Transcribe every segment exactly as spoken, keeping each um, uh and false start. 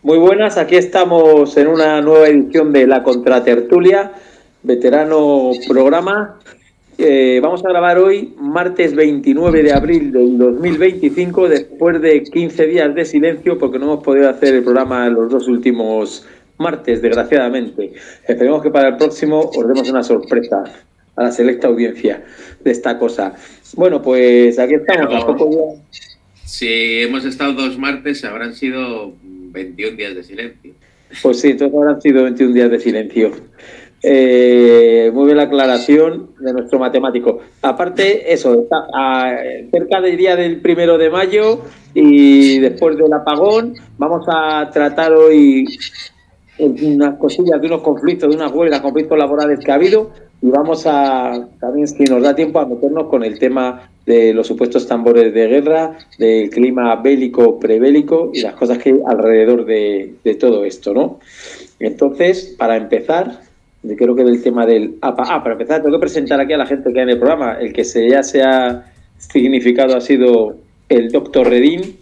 Muy buenas, aquí estamos en una nueva edición de La Contratertulia, veterano programa. Eh, vamos a grabar hoy, martes veintinueve de abril del dos mil veinticinco, después de quince días de silencio, porque no hemos podido hacer el programa los dos últimos martes, desgraciadamente. Esperemos que para el próximo os demos una sorpresa a la selecta audiencia de esta cosa. Bueno, pues aquí estamos. Pero, a poco ya... Si hemos estado dos martes, habrán sido veintiún días de silencio. Pues sí, todos habrán sido veintiún días de silencio. Eh, muy bien la aclaración de nuestro matemático. Aparte, eso, está a, cerca del día del primero de mayo y después del apagón, vamos a tratar hoy unas cosillas de unos conflictos, de unas huelgas, conflictos laborales que ha habido, y vamos a, también si nos da tiempo, a meternos con el tema de los supuestos tambores de guerra, del clima bélico, prebélico y las cosas que hay alrededor de, de todo esto, ¿no? Entonces, para empezar, yo creo que del tema del... Ah, para empezar, tengo que presentar aquí a la gente que hay en el programa. El que se, ya se ha significado ha sido el doctor Redín.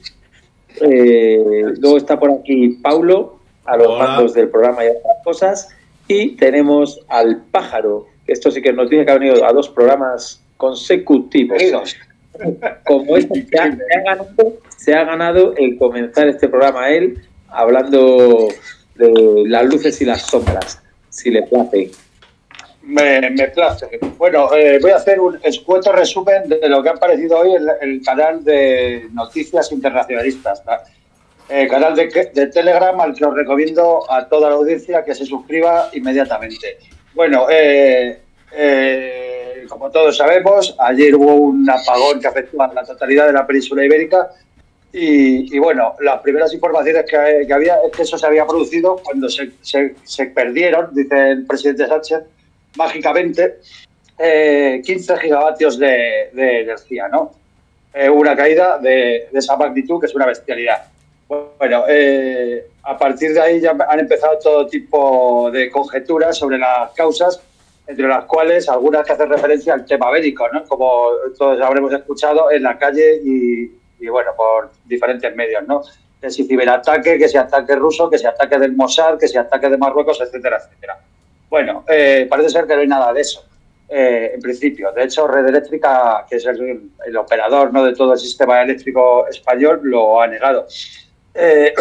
Eh, luego está por aquí Paulo, a los Hola. mandos del programa y otras cosas. Y tenemos al Pájaro, que esto sí que nos dice que ha venido a dos programas consecutivos. Como este, se ha, se, ha ganado, se ha ganado el comenzar este programa él, hablando de las luces y las sombras, si le place. Me, me place. Bueno, eh, voy a hacer un escueto resumen de lo que ha aparecido hoy en el canal de Noticias Internacionalistas, ¿no? El canal de, de Telegram, al que os recomiendo a toda la audiencia que se suscriba inmediatamente. Bueno, eh, eh, como todos sabemos, ayer hubo un apagón que afectó a la totalidad de la península ibérica y, y bueno, las primeras informaciones que, que había es que eso se había producido cuando se, se, se perdieron, dice el presidente Sánchez, mágicamente, eh, quince gigavatios de, de energía, ¿no? Eh, una caída de, de esa magnitud que es una bestialidad. Bueno, eh, a partir de ahí ya han empezado todo tipo de conjeturas sobre las causas, entre las cuales algunas que hacen referencia al tema bélico, ¿no? Como todos habremos escuchado en la calle y, y bueno, por diferentes medios, ¿no? Que si ciberataque, que si ataque ruso, que si ataque del Mossad, que si ataque de Marruecos, etcétera, etcétera. Bueno, eh, parece ser que no hay nada de eso, eh, en principio. De hecho, Red Eléctrica, que es el, el operador, ¿no?, de todo el sistema eléctrico español, lo ha negado. Eh,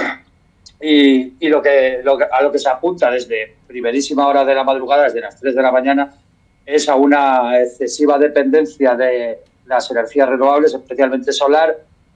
y y lo que, lo que a lo que se apunta desde primerísima hora de la madrugada, desde las tres de la mañana, es a una excesiva dependencia de las energías renovables, especialmente solar,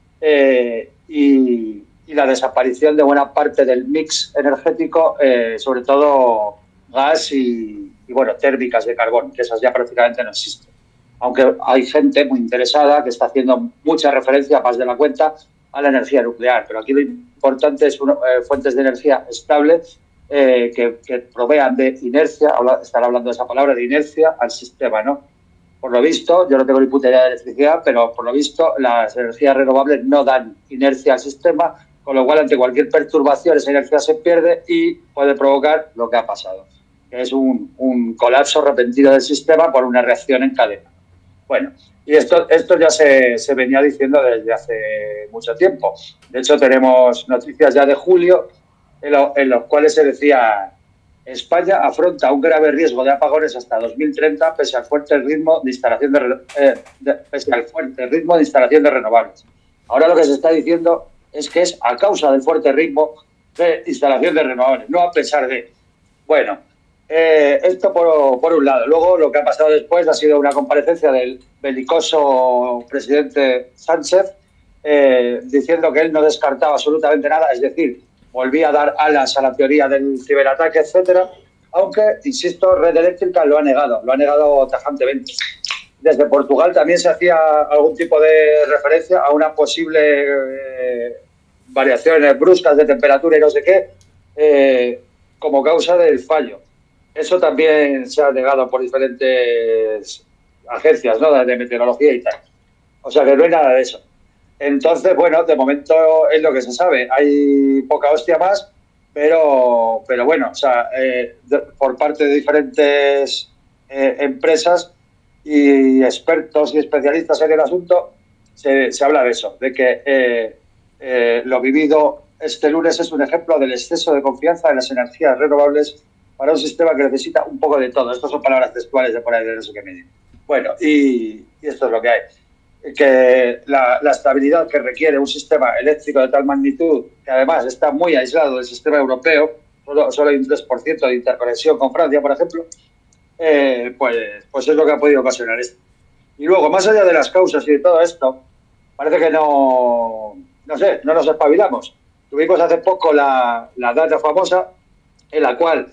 eh, y, y la desaparición de buena parte del mix energético, eh, sobre todo gas y, y bueno, térmicas de carbón, que esas ya prácticamente no existen. Aunque hay gente muy interesada que está haciendo mucha referencia, más de la cuenta, a la energía nuclear. Pero aquí lo importante es uno, eh, fuentes de energía estables eh, que, que provean de inercia, habla, estar hablando de esa palabra, de inercia al sistema, ¿no? Por lo visto, yo no tengo ni puta idea de electricidad, pero por lo visto las energías renovables no dan inercia al sistema, con lo cual ante cualquier perturbación esa inercia se pierde y puede provocar lo que ha pasado, que es un, un colapso repentino del sistema por una reacción en cadena. Bueno, y esto, esto ya se, se venía diciendo desde hace mucho tiempo. De hecho, tenemos noticias ya de julio en, lo, en los cuales se decía: España afronta un grave riesgo de apagones hasta dos mil treinta pese al fuerte ritmo de instalación de, eh, de, pese al fuerte ritmo de instalación de renovables. Ahora lo que se está diciendo es que es a causa del fuerte ritmo de instalación de renovables, no a pesar de. Bueno, eh, esto por, por un lado. Luego lo que ha pasado después ha sido una comparecencia del belicoso presidente Sánchez eh, diciendo que él no descartaba absolutamente nada, es decir, volvía a dar alas a la teoría del ciberataque, etcétera, aunque, insisto, Red Eléctrica lo ha negado, lo ha negado tajantemente. Desde Portugal también se hacía algún tipo de referencia a una posible eh, variaciones bruscas de temperatura y no sé qué, eh, como causa del fallo. Eso también se ha negado por diferentes agencias, ¿no?, de meteorología y tal. O sea que no hay nada de eso. Entonces, bueno, de momento es lo que se sabe. Hay poca hostia más, pero, pero bueno, o sea, eh, de, por parte de diferentes eh, empresas y expertos y especialistas en el asunto, se, se habla de eso, de que eh, eh, lo vivido este lunes es un ejemplo del exceso de confianza en las energías renovables para un sistema que necesita un poco de todo. Estas son palabras textuales de por ahí de no sé qué medio. Bueno, y, y esto es lo que hay. Que la, la estabilidad que requiere un sistema eléctrico de tal magnitud, que además está muy aislado del sistema europeo, solo, solo hay un tres por ciento de interconexión con Francia, por ejemplo, eh, pues, pues es lo que ha podido ocasionar esto. Y luego, más allá de las causas y de todo esto, parece que no, no sé, no nos espabilamos. Tuvimos hace poco la, la data famosa en la cual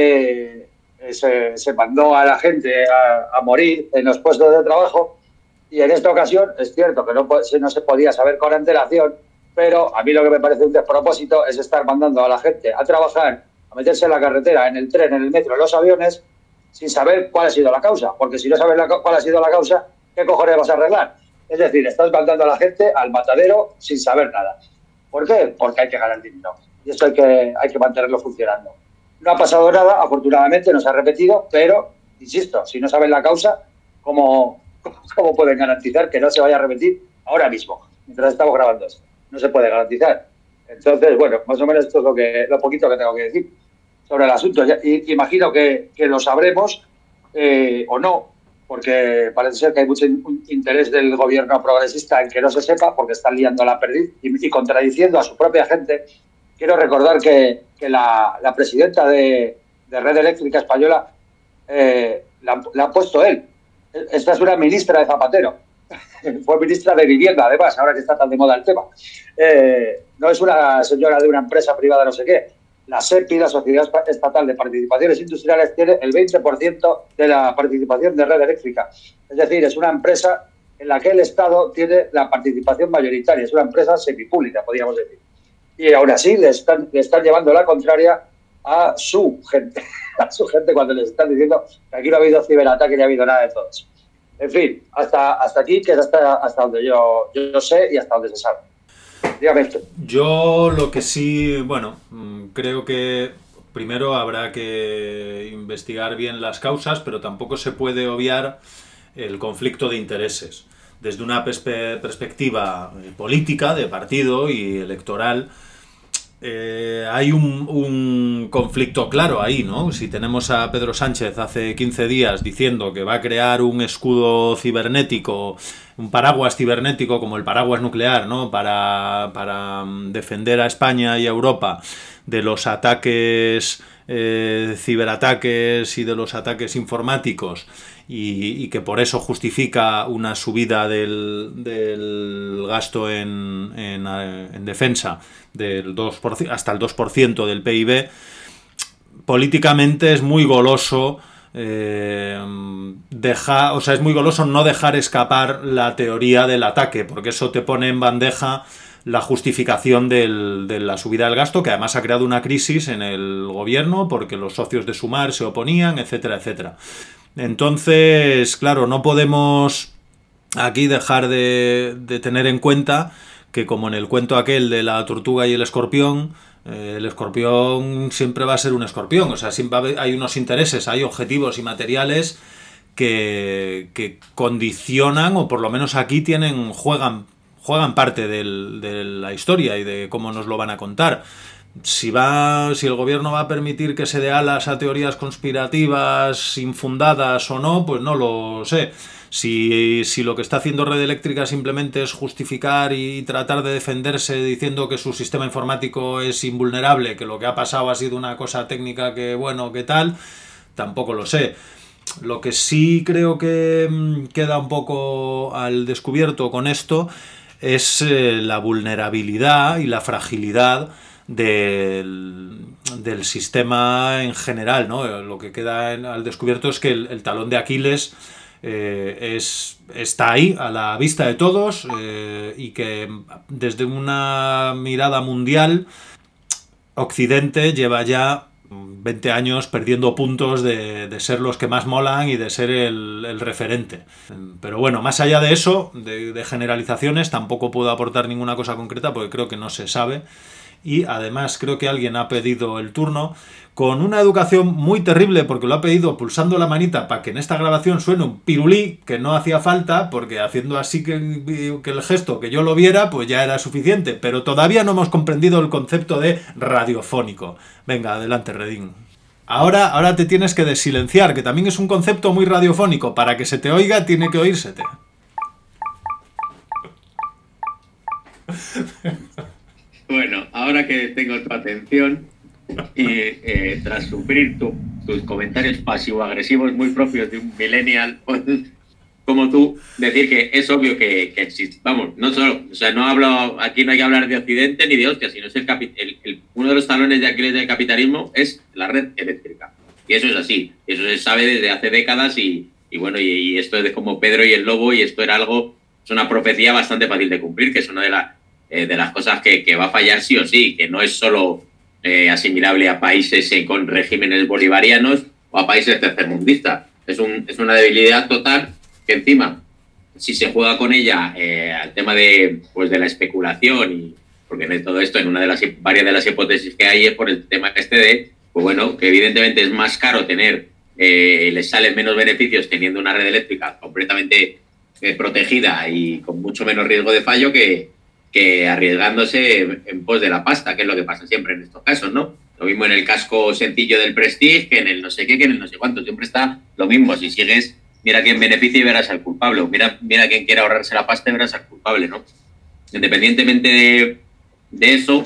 eh, se, se mandó a la gente a, a morir en los puestos de trabajo, y en esta ocasión es cierto que no, no se podía saber con antelación, pero a mí lo que me parece un despropósito es estar mandando a la gente a trabajar, a meterse en la carretera, en el tren, en el metro, en los aviones, sin saber cuál ha sido la causa, porque si no sabes la, cuál ha sido la causa, ¿qué cojones vas a arreglar? Es decir, estás mandando a la gente al matadero sin saber nada. ¿Por qué? Porque hay que ganar dinero. Y esto hay que, hay que mantenerlo funcionando. No ha pasado nada, afortunadamente, no se ha repetido, pero, insisto, si no saben la causa, ¿cómo, cómo pueden garantizar que no se vaya a repetir ahora mismo, mientras estamos grabando esto? No se puede garantizar. Entonces, bueno, más o menos esto es lo, que, lo poquito que tengo que decir sobre el asunto. Y, imagino que, que lo sabremos eh, o no, porque parece ser que hay mucho interés del gobierno progresista en que no se sepa, porque están liando la perdiz y, y contradiciendo a su propia gente. Quiero recordar que, que la, la presidenta de, de Red Eléctrica Española eh, la, la ha puesto él. Esta es una ministra de Zapatero. Fue ministra de Vivienda, además, ahora que está tan de moda el tema. Eh, no es una señora de una empresa privada no sé qué. La SEPI, la Sociedad Estatal de Participaciones Industriales, tiene el veinte por ciento de la participación de Red Eléctrica. Es decir, es una empresa en la que el Estado tiene la participación mayoritaria. Es una empresa semipública, podríamos decir. Y aún así le están, le están llevando la contraria a su gente, a su gente cuando les están diciendo que aquí no ha habido ciberataque ni ha habido nada de todo eso. En fin, hasta, hasta aquí, que es hasta, hasta donde yo, yo sé y hasta donde se sabe. Dígame esto. Yo lo que sí, bueno, creo que primero habrá que investigar bien las causas, pero tampoco se puede obviar el conflicto de intereses. Desde una perspe- perspectiva política, de partido y electoral, eh, hay un, un conflicto claro ahí, ¿no? Si tenemos a Pedro Sánchez hace quince días diciendo que va a crear un escudo cibernético, un paraguas cibernético como el paraguas nuclear, ¿no? Para, para defender a España y a Europa de los ataques, eh, ciberataques y de los ataques informáticos, y, y que por eso justifica una subida del, del gasto en, en, en defensa del dos por ciento, hasta el dos por ciento del P I B, políticamente es muy goloso eh, deja, o sea, es muy goloso no dejar escapar la teoría del ataque, porque eso te pone en bandeja la justificación del, de la subida del gasto, que además ha creado una crisis en el gobierno porque los socios de Sumar se oponían, etcétera, etcétera. Entonces, claro, no podemos aquí dejar de, de tener en cuenta que, como en el cuento aquel de la tortuga y el escorpión, eh, el escorpión siempre va a ser un escorpión. O sea, siempre hay unos intereses, hay objetivos y materiales que, que condicionan, o por lo menos aquí tienen, juegan, juegan parte del, de la historia y de cómo nos lo van a contar. Si va, si el gobierno va a permitir que se dé alas a teorías conspirativas infundadas o no, pues no lo sé. Si, si lo que está haciendo Red Eléctrica simplemente es justificar y tratar de defenderse diciendo que su sistema informático es invulnerable, que lo que ha pasado ha sido una cosa técnica que, bueno, que tal, tampoco lo sé. Lo que sí creo que queda un poco al descubierto con esto es eh, la vulnerabilidad y la fragilidad Del, del sistema en general, ¿no? Lo que queda en, al descubierto es que el, el talón de Aquiles eh, es, está ahí, a la vista de todos, eh, y que desde una mirada mundial, Occidente lleva ya veinte años perdiendo puntos de, de ser los que más molan y de ser el, el referente. Pero bueno, más allá de eso, de, de generalizaciones, tampoco puedo aportar ninguna cosa concreta porque creo que no se sabe. y además creo que alguien ha pedido el turno, con una educación muy terrible porque lo ha pedido pulsando la manita para que en esta grabación suene un pirulí, que no hacía falta, porque haciendo así que, que el gesto, que yo lo viera, pues ya era suficiente, pero todavía no hemos comprendido el concepto de radiofónico. Venga, adelante, Redín. Ahora, ahora te tienes que desilenciar, que también es un concepto muy radiofónico. Para que se te oiga, tiene que oírsete. Bueno, ahora que tengo tu atención y eh, tras sufrir tu, tus comentarios pasivo-agresivos muy propios de un millennial como tú, decir que es obvio que, que existe. Vamos, no solo, o sea, no hablo, aquí no hay que hablar de Occidente ni de hostia, sino es el, capi, el, el uno de los talones de Aquiles del capitalismo es la red eléctrica. Y eso es así, eso se sabe desde hace décadas y, y bueno, y, y esto es como Pedro y el Lobo, y esto era algo, es una profecía bastante fácil de cumplir, que es una de, la, eh, de las cosas que, que va a fallar sí o sí, que no es solo eh, asimilable a países eh, con regímenes bolivarianos o a países tercermundistas. Es, un, es una debilidad total que encima, si se juega con ella eh, al tema de, pues de la especulación, y porque en todo esto, en una de las varias de las hipótesis que hay es por el tema este de, pues bueno, que evidentemente es más caro tener, eh, les salen menos beneficios teniendo una red eléctrica completamente eh, protegida y con mucho menos riesgo de fallo que, que arriesgándose en, en pos de la pasta, que es lo que pasa siempre en estos casos, ¿no? Lo mismo en el casco sencillo del Prestige, que en el no sé qué, que en el no sé cuánto, siempre está lo mismo. Si sigues, mira quién beneficia y verás al culpable, o mira, mira quién quiere ahorrarse la pasta y verás al culpable, ¿no? Independientemente de, de eso,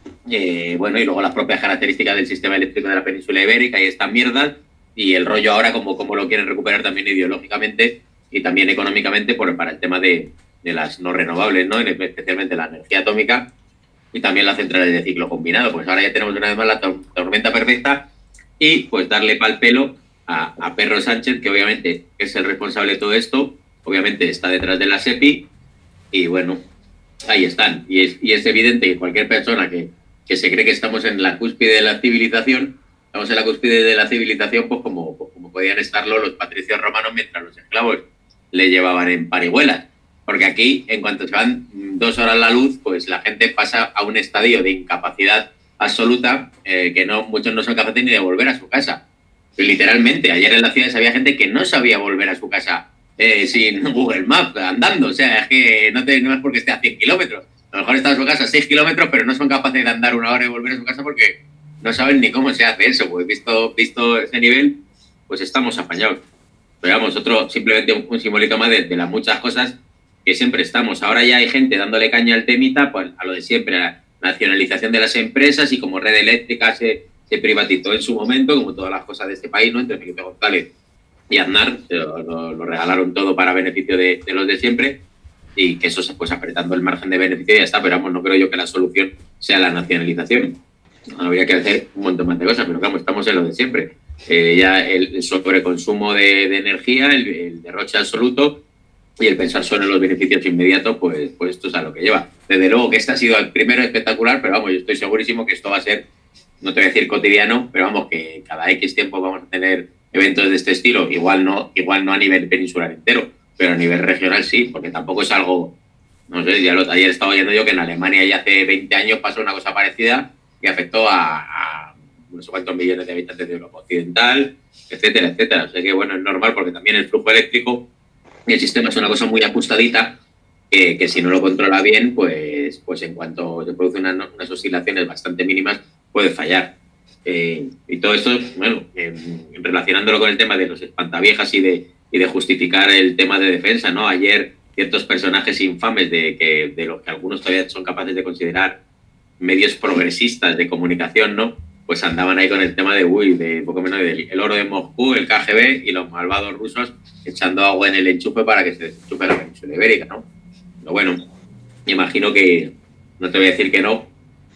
eh, bueno, y luego las propias características del sistema eléctrico de la península ibérica y esta mierda, y el rollo ahora como, como lo quieren recuperar también ideológicamente y también económicamente por, para el tema de, de las no renovables, ¿no? Especialmente la energía atómica y también las centrales de ciclo combinado. Pues ahora ya tenemos una vez más la tor tormenta perfecta y pues darle pal pelo a, a Pedro Sánchez, que obviamente es el responsable de todo esto, obviamente está detrás de la SEPI y bueno, ahí están. Y es, y es evidente que cualquier persona que, que se cree que estamos en la cúspide de la civilización, estamos en la cúspide de la civilización pues como, pues como podían estarlo los patricios romanos mientras los esclavos le llevaban en parihuelas. Porque aquí, en cuanto se van dos horas la luz, pues la gente pasa a un estadio de incapacidad absoluta, eh, que no muchos no son capaces ni de volver a su casa. Y literalmente, ayer en las ciudades había gente que no sabía volver a su casa eh, sin Google Maps, andando. O sea, es que no, te, no es porque esté a cien kilómetros. A lo mejor está en su casa a seis kilómetros, pero no son capaces de andar una hora y volver a su casa porque no saben ni cómo se hace eso. Pues visto, visto ese nivel, pues estamos apañados. Pero vamos, otro, simplemente un, un simbolito más de, de las muchas cosas que siempre estamos. Ahora ya hay gente dándole caña al temita, pues a lo de siempre, a la nacionalización de las empresas, y como red eléctrica se, se privatizó en su momento, como todas las cosas de este país, ¿no? Entre Felipe González y Aznar, lo, lo, lo regalaron todo para beneficio de, de los de siempre, y que eso se pues apretando el margen de beneficio y ya está. Pero vamos, no creo yo que la solución sea la nacionalización. Habría que hacer un montón más de cosas, pero claro, estamos en lo de siempre. Eh, ya el sobreconsumo de, de energía, el, el derroche absoluto, y el pensar solo en los beneficios inmediatos, pues, pues esto es a lo que lleva. Desde luego que este ha sido el primero espectacular, pero vamos, yo estoy segurísimo que esto va a ser, no te voy a decir cotidiano, pero vamos, que cada X tiempo vamos a tener eventos de este estilo. Igual no, igual no a nivel peninsular entero, pero a nivel regional sí, porque tampoco es algo, no sé, ya lo, ayer estaba oyendo yo que en Alemania ya hace veinte años pasó una cosa parecida que afectó a, a no sé cuántos millones de habitantes de Europa Occidental, etcétera, etcétera. O sea que bueno, es normal porque también el flujo eléctrico y el sistema es una cosa muy ajustadita que, que si no lo controla bien, pues, pues en cuanto se producen unas, unas oscilaciones bastante mínimas, puede fallar. Eh, y todo esto, bueno, eh, relacionándolo con el tema de los espantaviejas y de, y de justificar el tema de defensa, ¿no? Ayer ciertos personajes infames de, que, de los que algunos todavía son capaces de considerar medios progresistas de comunicación, ¿no? Pues andaban ahí con el tema de, uy, de poco menos del el oro de Moscú, el K G B y los malvados rusos echando agua en el enchufe para que se desenchufe la península ibérica, ¿no? Pero bueno, me imagino que, no te voy a decir que no,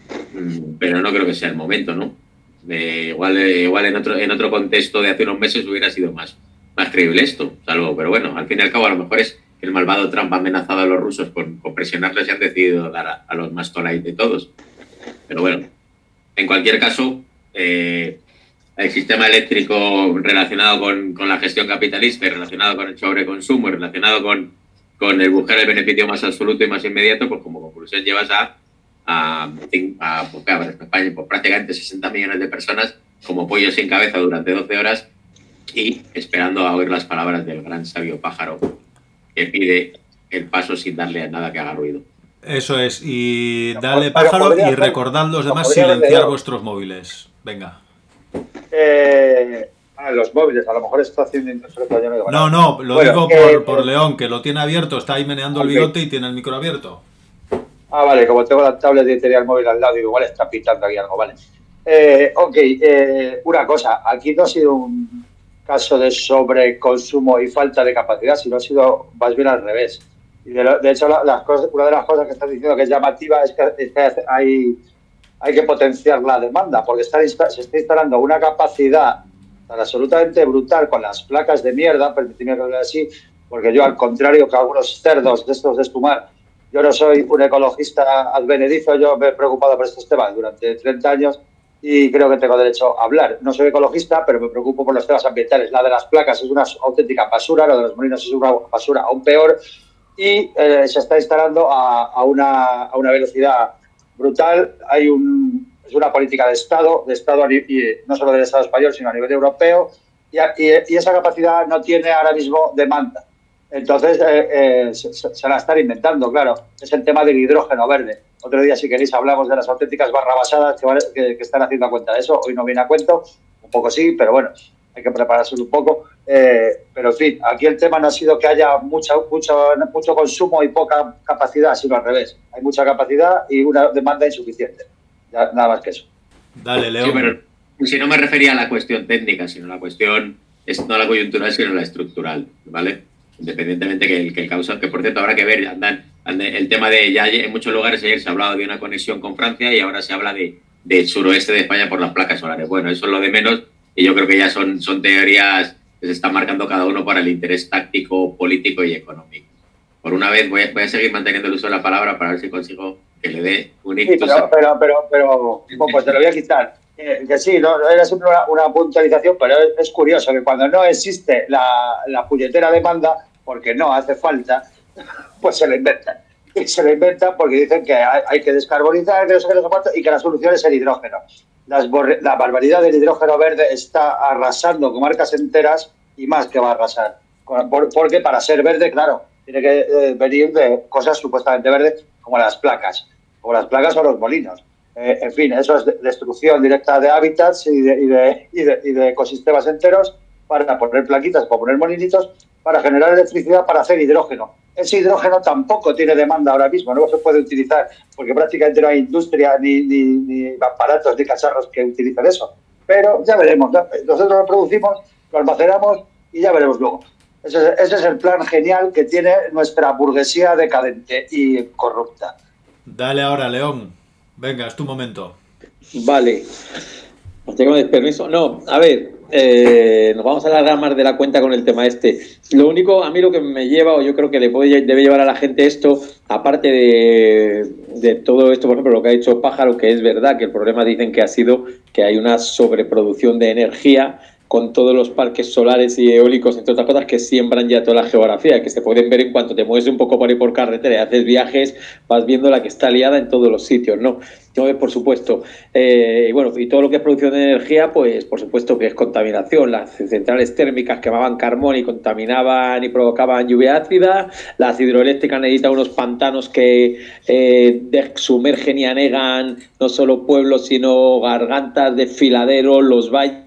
pero no creo que sea el momento, ¿no? Eh, igual eh, igual en otro en otro contexto de hace unos meses hubiera sido más, más creíble esto, salvo, pero bueno, al fin y al cabo a lo mejor es que el malvado Trump ha amenazado a los rusos con, con presionarles y han decidido dar a, a los más tolais de todos. Pero bueno, en cualquier caso, eh, el sistema eléctrico relacionado con, con la gestión capitalista, relacionado con el sobreconsumo, relacionado con, con el buscar el beneficio más absoluto y más inmediato, pues como conclusión llevas a, a, a, a España por prácticamente sesenta millones de personas como pollos sin cabeza durante doce horas y esperando a oír las palabras del gran sabio pájaro que pide el paso sin darle a nada que haga ruido. Eso es, y dale pájaro y recordad los demás silenciar vuestros móviles. Venga. Eh, ah, los móviles, a lo mejor está haciendo impresora. No, no, lo bueno, digo por, eh, por León, que lo tiene abierto, está ahí meneando okay. el bigote y tiene el micro abierto. Ah, vale, como tengo la tablet y tenía el móvil al lado, igual está pitando aquí algo, vale. Eh, ok, eh, una cosa, aquí no ha sido un caso de sobreconsumo y falta de capacidad, sino ha sido más bien al revés. Y de, lo, de hecho, la, las cosas, una de las cosas que estás diciendo que es llamativa es que, es que hay, hay que potenciar la demanda, porque está, se está instalando una capacidad tan absolutamente brutal con las placas de mierda, permitidme que lo diga así, porque yo, al contrario que algunos cerdos de estos de espumar, yo no soy un ecologista advenedizo, yo me he preocupado por estos temas durante treinta años y creo que tengo derecho a hablar. No soy ecologista, pero me preocupo por los temas ambientales. La de las placas es una auténtica basura, lo de los molinos es una basura aún peor y eh, se está instalando a, a, una, a una velocidad brutal. Hay un, es una política de Estado, de Estado y no solo del Estado español, sino a nivel europeo, y, y, y esa capacidad no tiene ahora mismo demanda. Entonces, eh, eh, se, se la están inventando, claro. Es el tema del hidrógeno verde. Otro día, si queréis, hablamos de las auténticas barrabasadas que, que, que están haciendo a cuenta de eso. Hoy no viene a cuento, un poco sí, pero bueno, hay que prepararse un poco. Eh, pero, en fin, aquí el tema no ha sido que haya mucha, mucho, mucho consumo y poca capacidad, sino al revés. Hay mucha capacidad y una demanda insuficiente. Ya, nada más que eso. Dale, León. Sí, pero si no me refería a la cuestión técnica, sino a la cuestión, es no la coyuntural, sino la estructural, ¿vale? Independientemente que el, que el causa, que por cierto habrá que ver, andan, andan, el tema de, ya en muchos lugares ayer se ha hablado de una conexión con Francia y ahora se habla de, del suroeste de España por las placas solares. Bueno, eso es lo de menos y yo creo que ya son, son teorías que se están marcando cada uno para el interés táctico, político y económico. Por una vez voy a, voy a seguir manteniendo el uso de la palabra para ver si consigo que le dé un ictus. Sí, pero, pero, pero, pero pues te lo voy a quitar. Eh, que sí, no, era siempre una, una puntualización, pero es, es curioso que cuando no existe la, la puñetera demanda, porque no hace falta, pues se lo inventan. Y se lo inventan porque dicen que hay, hay que descarbonizar que no sé qué, no sé cuánto, y que la solución es el hidrógeno. Las borre, la barbaridad del hidrógeno verde está arrasando comarcas enteras y más que va a arrasar. Por, porque para ser verde, claro, tiene que eh, venir de cosas supuestamente verdes como las placas, como las placas o los molinos. Eh, en fin, eso es destrucción directa de hábitats y de, y, de, y, de, y de ecosistemas enteros para poner plaquitas, para poner molinitos, para generar electricidad, para hacer hidrógeno. Ese hidrógeno tampoco tiene demanda ahora mismo, no se puede utilizar porque prácticamente no hay industria ni, ni, ni aparatos ni cacharros que utilicen eso. Pero ya veremos, ¿no? Nosotros lo producimos, lo almacenamos y ya veremos luego. Ese es, ese es el plan genial que tiene nuestra burguesía decadente y corrupta. Dale ahora, León. Venga, es tu momento. Vale. ¿Os tengo permiso? No, a ver, eh, nos vamos a alargar más de la cuenta con el tema este. Lo único, a mí lo que me lleva, o yo creo que le puede, debe llevar a la gente esto, aparte de, de todo esto, por ejemplo, lo que ha dicho Pájaro, que es verdad que el problema dicen que ha sido que hay una sobreproducción de energía con todos los parques solares y eólicos, entre otras cosas, que siembran ya toda la geografía, que se pueden ver en cuanto te mueves un poco por ahí por carretera y haces viajes, vas viendo la que está liada en todos los sitios, ¿no? Entonces, por supuesto, eh, y bueno, y todo lo que es producción de energía, pues por supuesto que es contaminación. Las centrales térmicas quemaban carbón y contaminaban y provocaban lluvia ácida, las hidroeléctricas necesitan unos pantanos que eh, sumergen y anegan no solo pueblos, sino gargantas, desfiladeros, los valles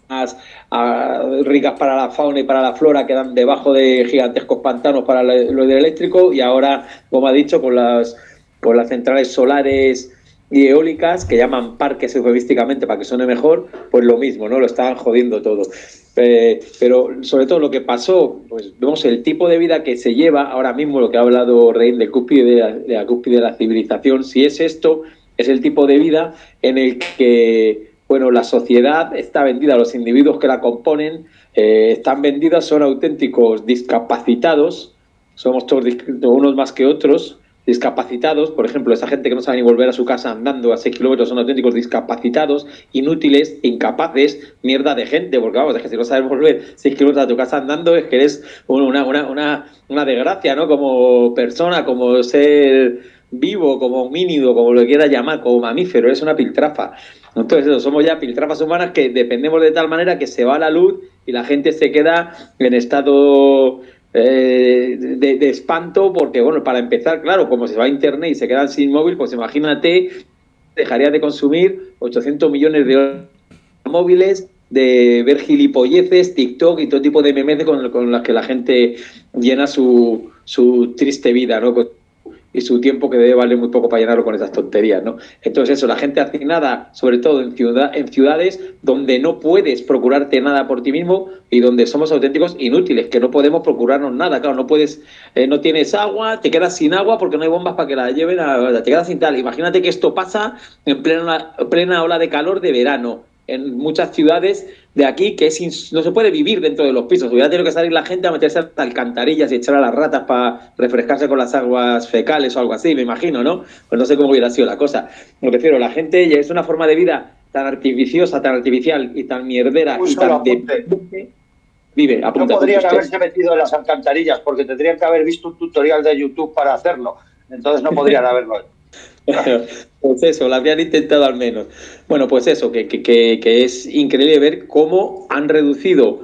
Uh, ricas para la fauna y para la flora, quedan debajo de gigantescos pantanos para lo hidroeléctrico, y ahora, como ha dicho, con las, con las centrales solares y eólicas, que llaman parques eufemísticamente para que suene mejor, pues lo mismo, ¿no? Lo estaban jodiendo todo. Eh, pero sobre todo lo que pasó, pues vemos el tipo de vida que se lleva ahora mismo, lo que ha hablado Rein del cúspide de la, de la cúspide de la civilización. Si es esto, es el tipo de vida en el que, bueno, la sociedad está vendida, los individuos que la componen eh, están vendidas, son auténticos discapacitados, somos todos unos más que otros, discapacitados. Por ejemplo, esa gente que no sabe ni volver a su casa andando a seis kilómetros son auténticos discapacitados, inútiles, incapaces, mierda de gente, porque vamos, es que si no sabes volver seis kilómetros a tu casa andando es que eres una, una, una, una desgracia, ¿no? Como persona, como ser vivo, como homínido, como lo quieras llamar, como mamífero, eres una piltrafa. Entonces eso, somos ya piltrafas humanas que dependemos de tal manera que se va la luz y la gente se queda en estado eh, de, de espanto porque, bueno, para empezar, claro, como se va a internet y se quedan sin móvil, pues imagínate, dejarías de consumir ochocientos millones de horas móviles, de ver gilipolleces, TikTok y todo tipo de memes con, con las que la gente llena su, su triste vida, ¿no? Y su tiempo que debe valer muy poco para llenarlo con esas tonterías, ¿no? Entonces eso, la gente hace nada, sobre todo en, ciudad, en ciudades donde no puedes procurarte nada por ti mismo y donde somos auténticos inútiles, que no podemos procurarnos nada, claro, no puedes, eh, no tienes agua, te quedas sin agua porque no hay bombas para que la lleven, a, te quedas sin tal. Imagínate que esto pasa en plena, plena ola de calor de verano, en muchas ciudades de aquí que es ins- no se puede vivir dentro de los pisos. Hubiera tenido que salir la gente a meterse a alcantarillas y echar a las ratas para refrescarse con las aguas fecales o algo así, me imagino, ¿no? Pues no sé cómo hubiera sido la cosa. Me refiero, la gente ya es una forma de vida tan artificiosa, tan artificial y tan mierdera Un y solo tan de... apunte. Vive, No apunta, podrían apunta usted. haberse metido en las alcantarillas porque tendrían que haber visto un tutorial de YouTube para hacerlo. Entonces no podrían haberlo hecho. Pues eso, lo habían intentado al menos. Bueno, pues eso, que, que, que, que es increíble ver cómo han reducido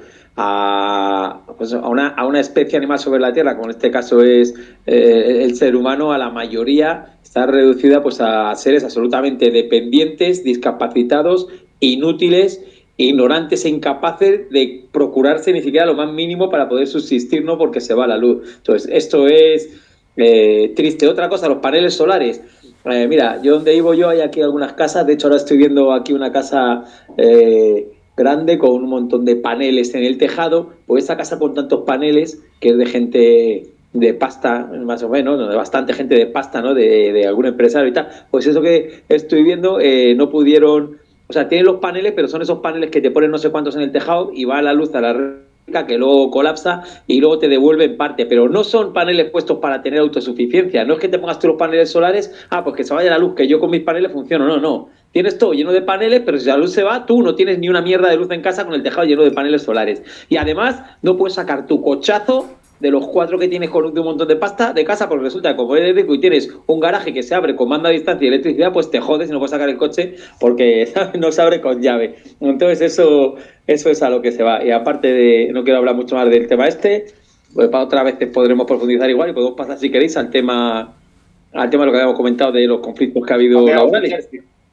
a, pues a, una, a una especie animal sobre la Tierra, como en este caso es eh, el ser humano, a la mayoría está reducida pues a seres absolutamente dependientes, discapacitados, inútiles, ignorantes e incapaces de procurarse ni siquiera lo más mínimo para poder subsistir, ¿no? Porque se va la luz. Entonces, esto es eh, triste. Otra cosa, los paneles solares. Eh, mira, yo donde vivo yo hay aquí algunas casas, de hecho ahora estoy viendo aquí una casa eh, grande con un montón de paneles en el tejado, pues esa casa con tantos paneles, que es de gente de pasta, más o menos, ¿no? De bastante gente de pasta, ¿no? De, de algún empresario y tal, pues eso que estoy viendo eh, no pudieron, o sea, tienen los paneles, pero son esos paneles que te ponen no sé cuántos en el tejado y va la luz a la red que luego colapsa y luego te devuelve en parte, pero no son paneles puestos para tener autosuficiencia, no es que te pongas tú los paneles solares, ah, pues que se vaya la luz, que yo con mis paneles funciono, no, no, tienes todo lleno de paneles, pero si la luz se va, tú no tienes ni una mierda de luz en casa con el tejado lleno de paneles solares, y además no puedes sacar tu cochazo de los cuatro que tienes con un montón de pasta de casa, porque resulta que como eres rico y tienes un garaje que se abre con mando a distancia y electricidad, pues te jodes y no puedes sacar el coche porque ¿sabes? No se abre con llave. Entonces eso, eso es a lo que se va. Y aparte de, no quiero hablar mucho más del tema este, pues para otra vez podremos profundizar igual y podemos pasar si queréis al tema, al tema de lo que habíamos comentado de los conflictos que ha habido laborales.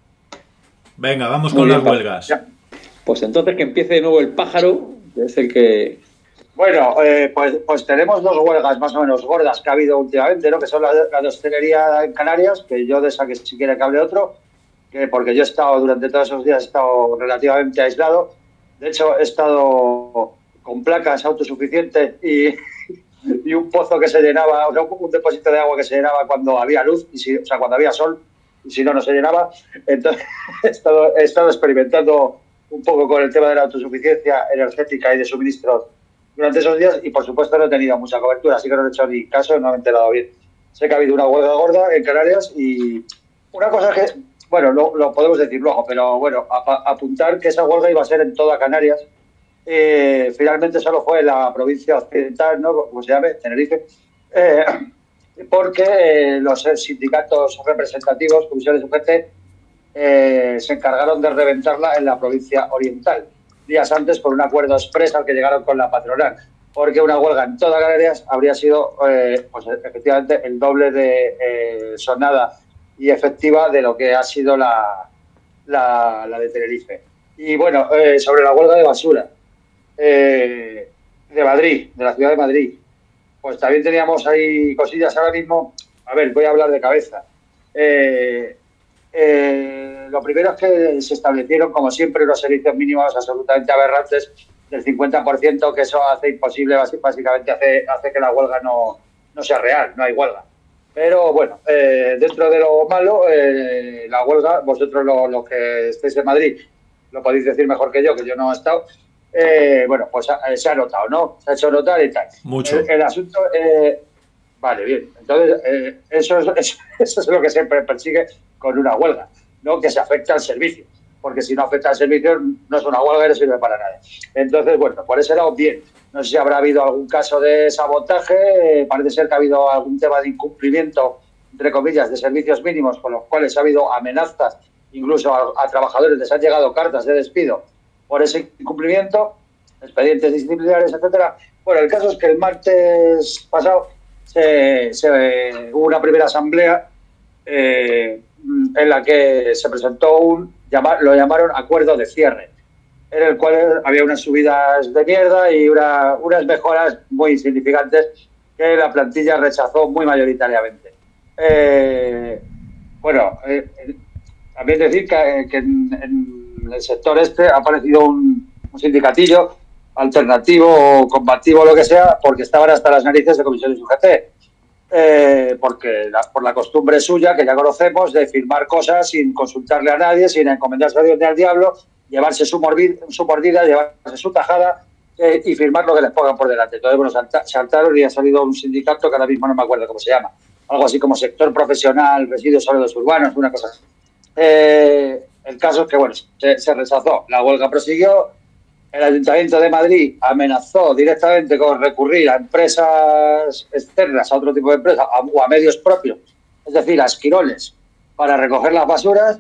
Venga, vamos con las huelgas. Ya. Pues entonces que empiece de nuevo el pájaro, que es el que... Bueno, eh, pues, pues tenemos dos huelgas más o menos gordas que ha habido últimamente, ¿no? Que son la de, la de hostelería en Canarias, que yo de esa que si quiere que hable otro, que porque yo he estado durante todos esos días he estado relativamente aislado. De hecho, he estado con placas autosuficientes y, y un pozo que se llenaba, o sea, un depósito de agua que se llenaba cuando había luz, y si, o sea, cuando había sol, y si no, no se llenaba. Entonces, he estado, he estado experimentando un poco con el tema de la autosuficiencia energética y de suministros durante esos días y, por supuesto, no he tenido mucha cobertura, así que no he hecho ni caso, no me he enterado bien. Sé que ha habido una huelga gorda en Canarias y una cosa que, bueno, lo, lo podemos decir luego, pero bueno, a, a, apuntar que esa huelga iba a ser en toda Canarias. Eh, finalmente solo fue en la provincia occidental, ¿no? Como se llame, Tenerife, eh, porque eh, los sindicatos representativos, comisiones U G T, eh, se encargaron de reventarla en la provincia oriental, días antes por un acuerdo expreso al que llegaron con la patronal, porque una huelga en toda Canarias habría sido eh, pues efectivamente el doble de eh, sonada y efectiva de lo que ha sido la, la, la de Tenerife. Y bueno, eh, sobre la huelga de basura eh, de Madrid, de la ciudad de Madrid, pues también teníamos ahí cosillas ahora mismo. A ver, voy a hablar de cabeza. Eh, Eh, lo primero es que se establecieron, como siempre, unos servicios mínimos absolutamente aberrantes del cincuenta por ciento, que eso hace imposible, básicamente hace, hace que la huelga no, no sea real, no hay huelga. Pero bueno, eh, dentro de lo malo, eh, la huelga, vosotros los lo que estéis en Madrid, lo podéis decir mejor que yo, que yo no he estado, eh, bueno, pues eh, se ha notado, ¿no? Se ha hecho notar y tal. Mucho. El, el asunto... Eh, Vale, bien. Entonces, eh, eso, es, eso, eso es lo que se persigue con una huelga, ¿no? Que se afecta al servicio. Porque si no afecta al servicio, no es una huelga y no sirve para nada. Entonces, bueno, por ese lado, bien. No sé si habrá habido algún caso de sabotaje. Eh, parece ser que ha habido algún tema de incumplimiento entre comillas, de servicios mínimos, con los cuales ha habido amenazas, incluso a, a trabajadores les han llegado cartas de despido por ese incumplimiento, expedientes disciplinarios, etcétera. Bueno, el caso es que el martes pasado se, se, hubo una primera asamblea eh, en la que se presentó un, lo llamaron acuerdo de cierre, en el cual había unas subidas de mierda y una, unas mejoras muy insignificantes que la plantilla rechazó muy mayoritariamente. Eh, bueno, eh, también decir que, que en, en el sector este ha aparecido un, un sindicatillo alternativo o combativo, lo que sea, porque estaban hasta las narices de comisiones U G T. Eh, porque la, por la costumbre suya, que ya conocemos, de firmar cosas sin consultarle a nadie, sin encomendarse a Dios ni al diablo, llevarse su, morbid, su mordida, llevarse su tajada eh, y firmar lo que les pongan por delante. Entonces, bueno, salta, saltaron y ha salido un sindicato que ahora mismo no me acuerdo cómo se llama. Algo así como sector profesional, residuos sólidos urbanos, una cosa así. Eh, el caso es que, bueno, se, se rechazó. La huelga prosiguió. El Ayuntamiento de Madrid amenazó directamente con recurrir a empresas externas, a otro tipo de empresas, a, o a medios propios, es decir, a esquiroles, para recoger las basuras.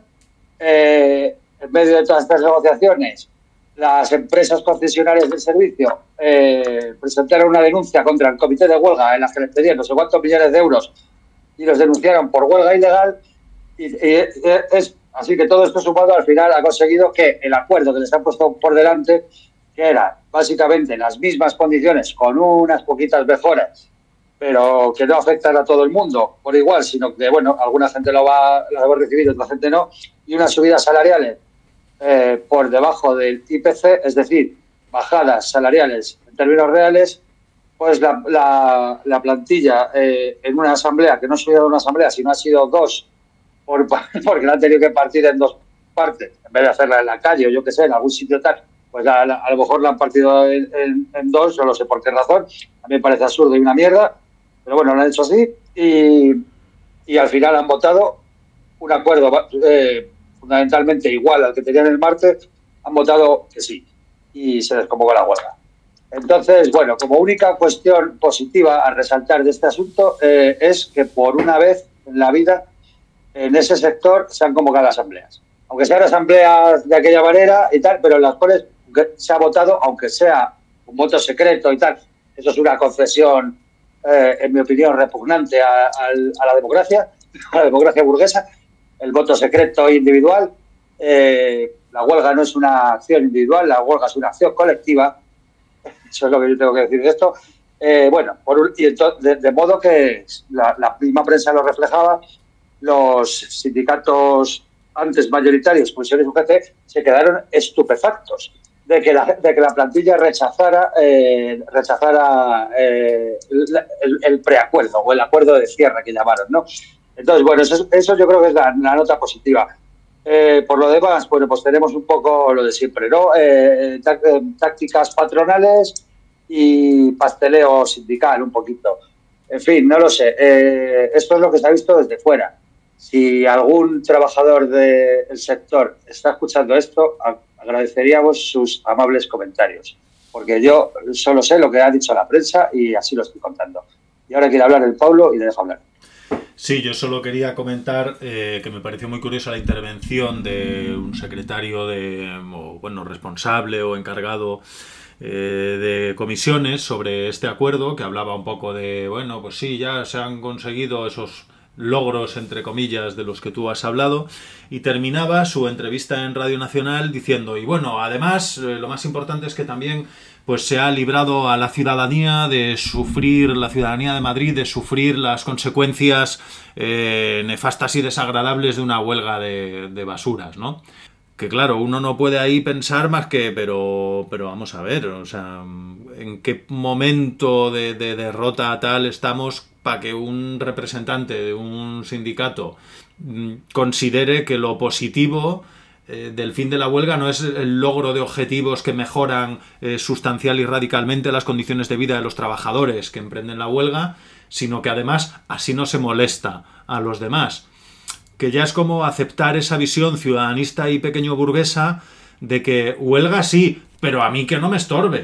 Eh, en medio de todas estas negociaciones, las empresas concesionarias del servicio eh, presentaron una denuncia contra el comité de huelga en la que les pedían no sé cuántos millones de euros y los denunciaron por huelga ilegal. Y, y, y es Así que todo esto sumado al final ha conseguido que el acuerdo que les han puesto por delante, que era básicamente las mismas condiciones con unas poquitas mejoras, pero que no afectan a todo el mundo por igual, sino que, bueno, alguna gente lo va, lo va a recibir, otra gente no, y unas subidas salariales eh, por debajo del I P C, es decir, bajadas salariales en términos reales, pues la, la, la plantilla eh, en una asamblea, que no ha sido una asamblea, sino ha sido dos, Por, porque la han tenido que partir en dos partes, en vez de hacerla en la calle o yo que sé, en algún sitio tal, pues a, a lo mejor la han partido en, en, en dos, yo no sé por qué razón, a mí me parece absurdo y una mierda, pero bueno, lo han hecho así y, y al final han votado un acuerdo eh, fundamentalmente igual al que tenían el martes, han votado que sí y se desconvocó la huelga. Entonces, bueno, como única cuestión positiva a resaltar de este asunto eh, es que por una vez en la vida en ese sector se han convocado asambleas. Aunque sean asambleas de aquella manera y tal, pero en las cuales se ha votado, aunque sea un voto secreto y tal. Eso es una concesión, eh, en mi opinión, repugnante a, a, a la democracia, a la democracia burguesa. El voto secreto individual. Eh, la huelga no es una acción individual, la huelga es una acción colectiva. Eso es lo que yo tengo que decir de esto. Eh, bueno, por un, y entonces, de, de modo que la, la misma prensa lo reflejaba. Los sindicatos antes mayoritarios, comisiones U G T, se quedaron estupefactos de que la, de que la plantilla rechazara, eh, rechazara eh, el, el preacuerdo o el acuerdo de cierre que llamaron, ¿no? Entonces, bueno, eso, eso yo creo que es la, la nota positiva. Eh, por lo demás, bueno, pues tenemos un poco lo de siempre, ¿no? Eh, tácticas patronales y pasteleo sindical un poquito. En fin, no lo sé. Eh, esto es lo que se ha visto desde fuera. Si algún trabajador del sector está escuchando esto, agradeceríamos sus amables comentarios, porque yo solo sé lo que ha dicho la prensa y así lo estoy contando. Y ahora quiere hablar el Pablo y le dejo hablar. Sí, yo solo quería comentar eh, que me pareció muy curiosa la intervención de un secretario, de, o, bueno, responsable o encargado eh, de comisiones sobre este acuerdo, que hablaba un poco de, bueno, pues sí, ya se han conseguido esos logros, entre comillas, de los que tú has hablado, y terminaba su entrevista en Radio Nacional diciendo, y bueno, además, eh, lo más importante es que también pues se ha librado a la ciudadanía de sufrir, la ciudadanía de Madrid, de sufrir las consecuencias eh, nefastas y desagradables de una huelga de, de basuras, ¿no? Que claro, uno no puede ahí pensar más que, pero, pero vamos a ver, o sea, ¿en qué momento de, de derrota tal estamos para que un representante de un sindicato considere que lo positivo eh, del fin de la huelga no es el logro de objetivos que mejoran eh, sustancial y radicalmente las condiciones de vida de los trabajadores que emprenden la huelga, sino que además así no se molesta a los demás? Que ya es como aceptar esa visión ciudadanista y pequeño burguesa de que huelga sí, pero a mí que no me estorbe.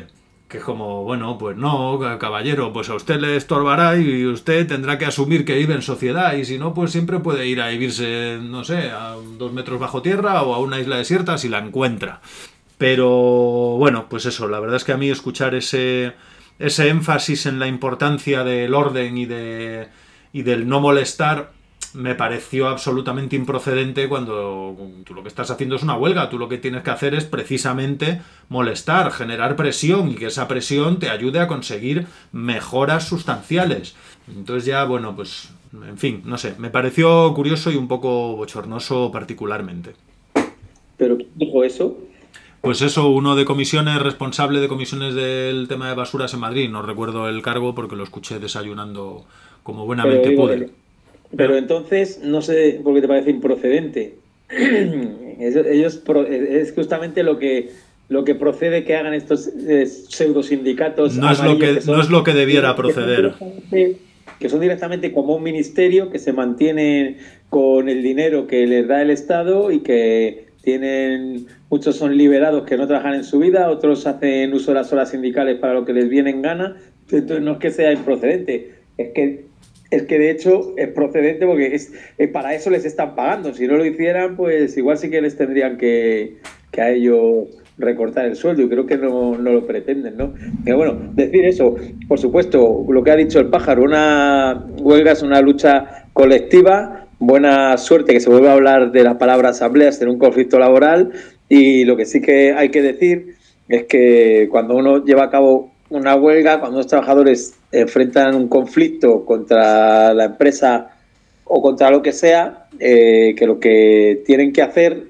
Que es como, bueno, pues no, caballero, pues a usted le estorbará y usted tendrá que asumir que vive en sociedad y si no, pues siempre puede ir a vivirse, no sé, a dos metros bajo tierra o a una isla desierta si la encuentra. Pero bueno, pues eso, la verdad es que a mí escuchar ese, ese énfasis en la importancia del orden y, de, y del no molestar me pareció absolutamente improcedente cuando tú lo que estás haciendo es una huelga. Tú lo que tienes que hacer es precisamente molestar, generar presión y que esa presión te ayude a conseguir mejoras sustanciales. Entonces ya, bueno, pues, en fin, no sé, me pareció curioso y un poco bochornoso particularmente. ¿Pero quién dijo eso? Pues eso, uno de comisiones, responsable de comisiones del tema de basuras en Madrid. No recuerdo el cargo porque lo escuché desayunando como buenamente Pero, digo, pude. el- Pero entonces, no sé por qué te parece improcedente. Ellos, ellos pro- es justamente lo que lo que procede que hagan estos eh, pseudo sindicatos No es lo amarillos que, son- no es lo que debiera que son proceder. directamente- que son directamente como un ministerio que se mantiene con el dinero que les da el Estado y que tienen, muchos son liberados que no trabajan en su vida, otros hacen uso de las horas sindicales para lo que les viene en gana. Entonces no es que sea improcedente, es que es que de hecho es procedente porque es, eh, para eso les están pagando. Si no lo hicieran, pues igual sí que les tendrían que, que a ellos recortar el sueldo y creo que no, no lo pretenden, ¿no? Pero bueno, decir eso, por supuesto, lo que ha dicho el pájaro, una huelga es una lucha colectiva, buena suerte que se vuelva a hablar de la palabra asambleas en un conflicto laboral y lo que sí que hay que decir es que cuando uno lleva a cabo una huelga, cuando los trabajadores enfrentan un conflicto contra la empresa o contra lo que sea, eh, que lo que tienen que hacer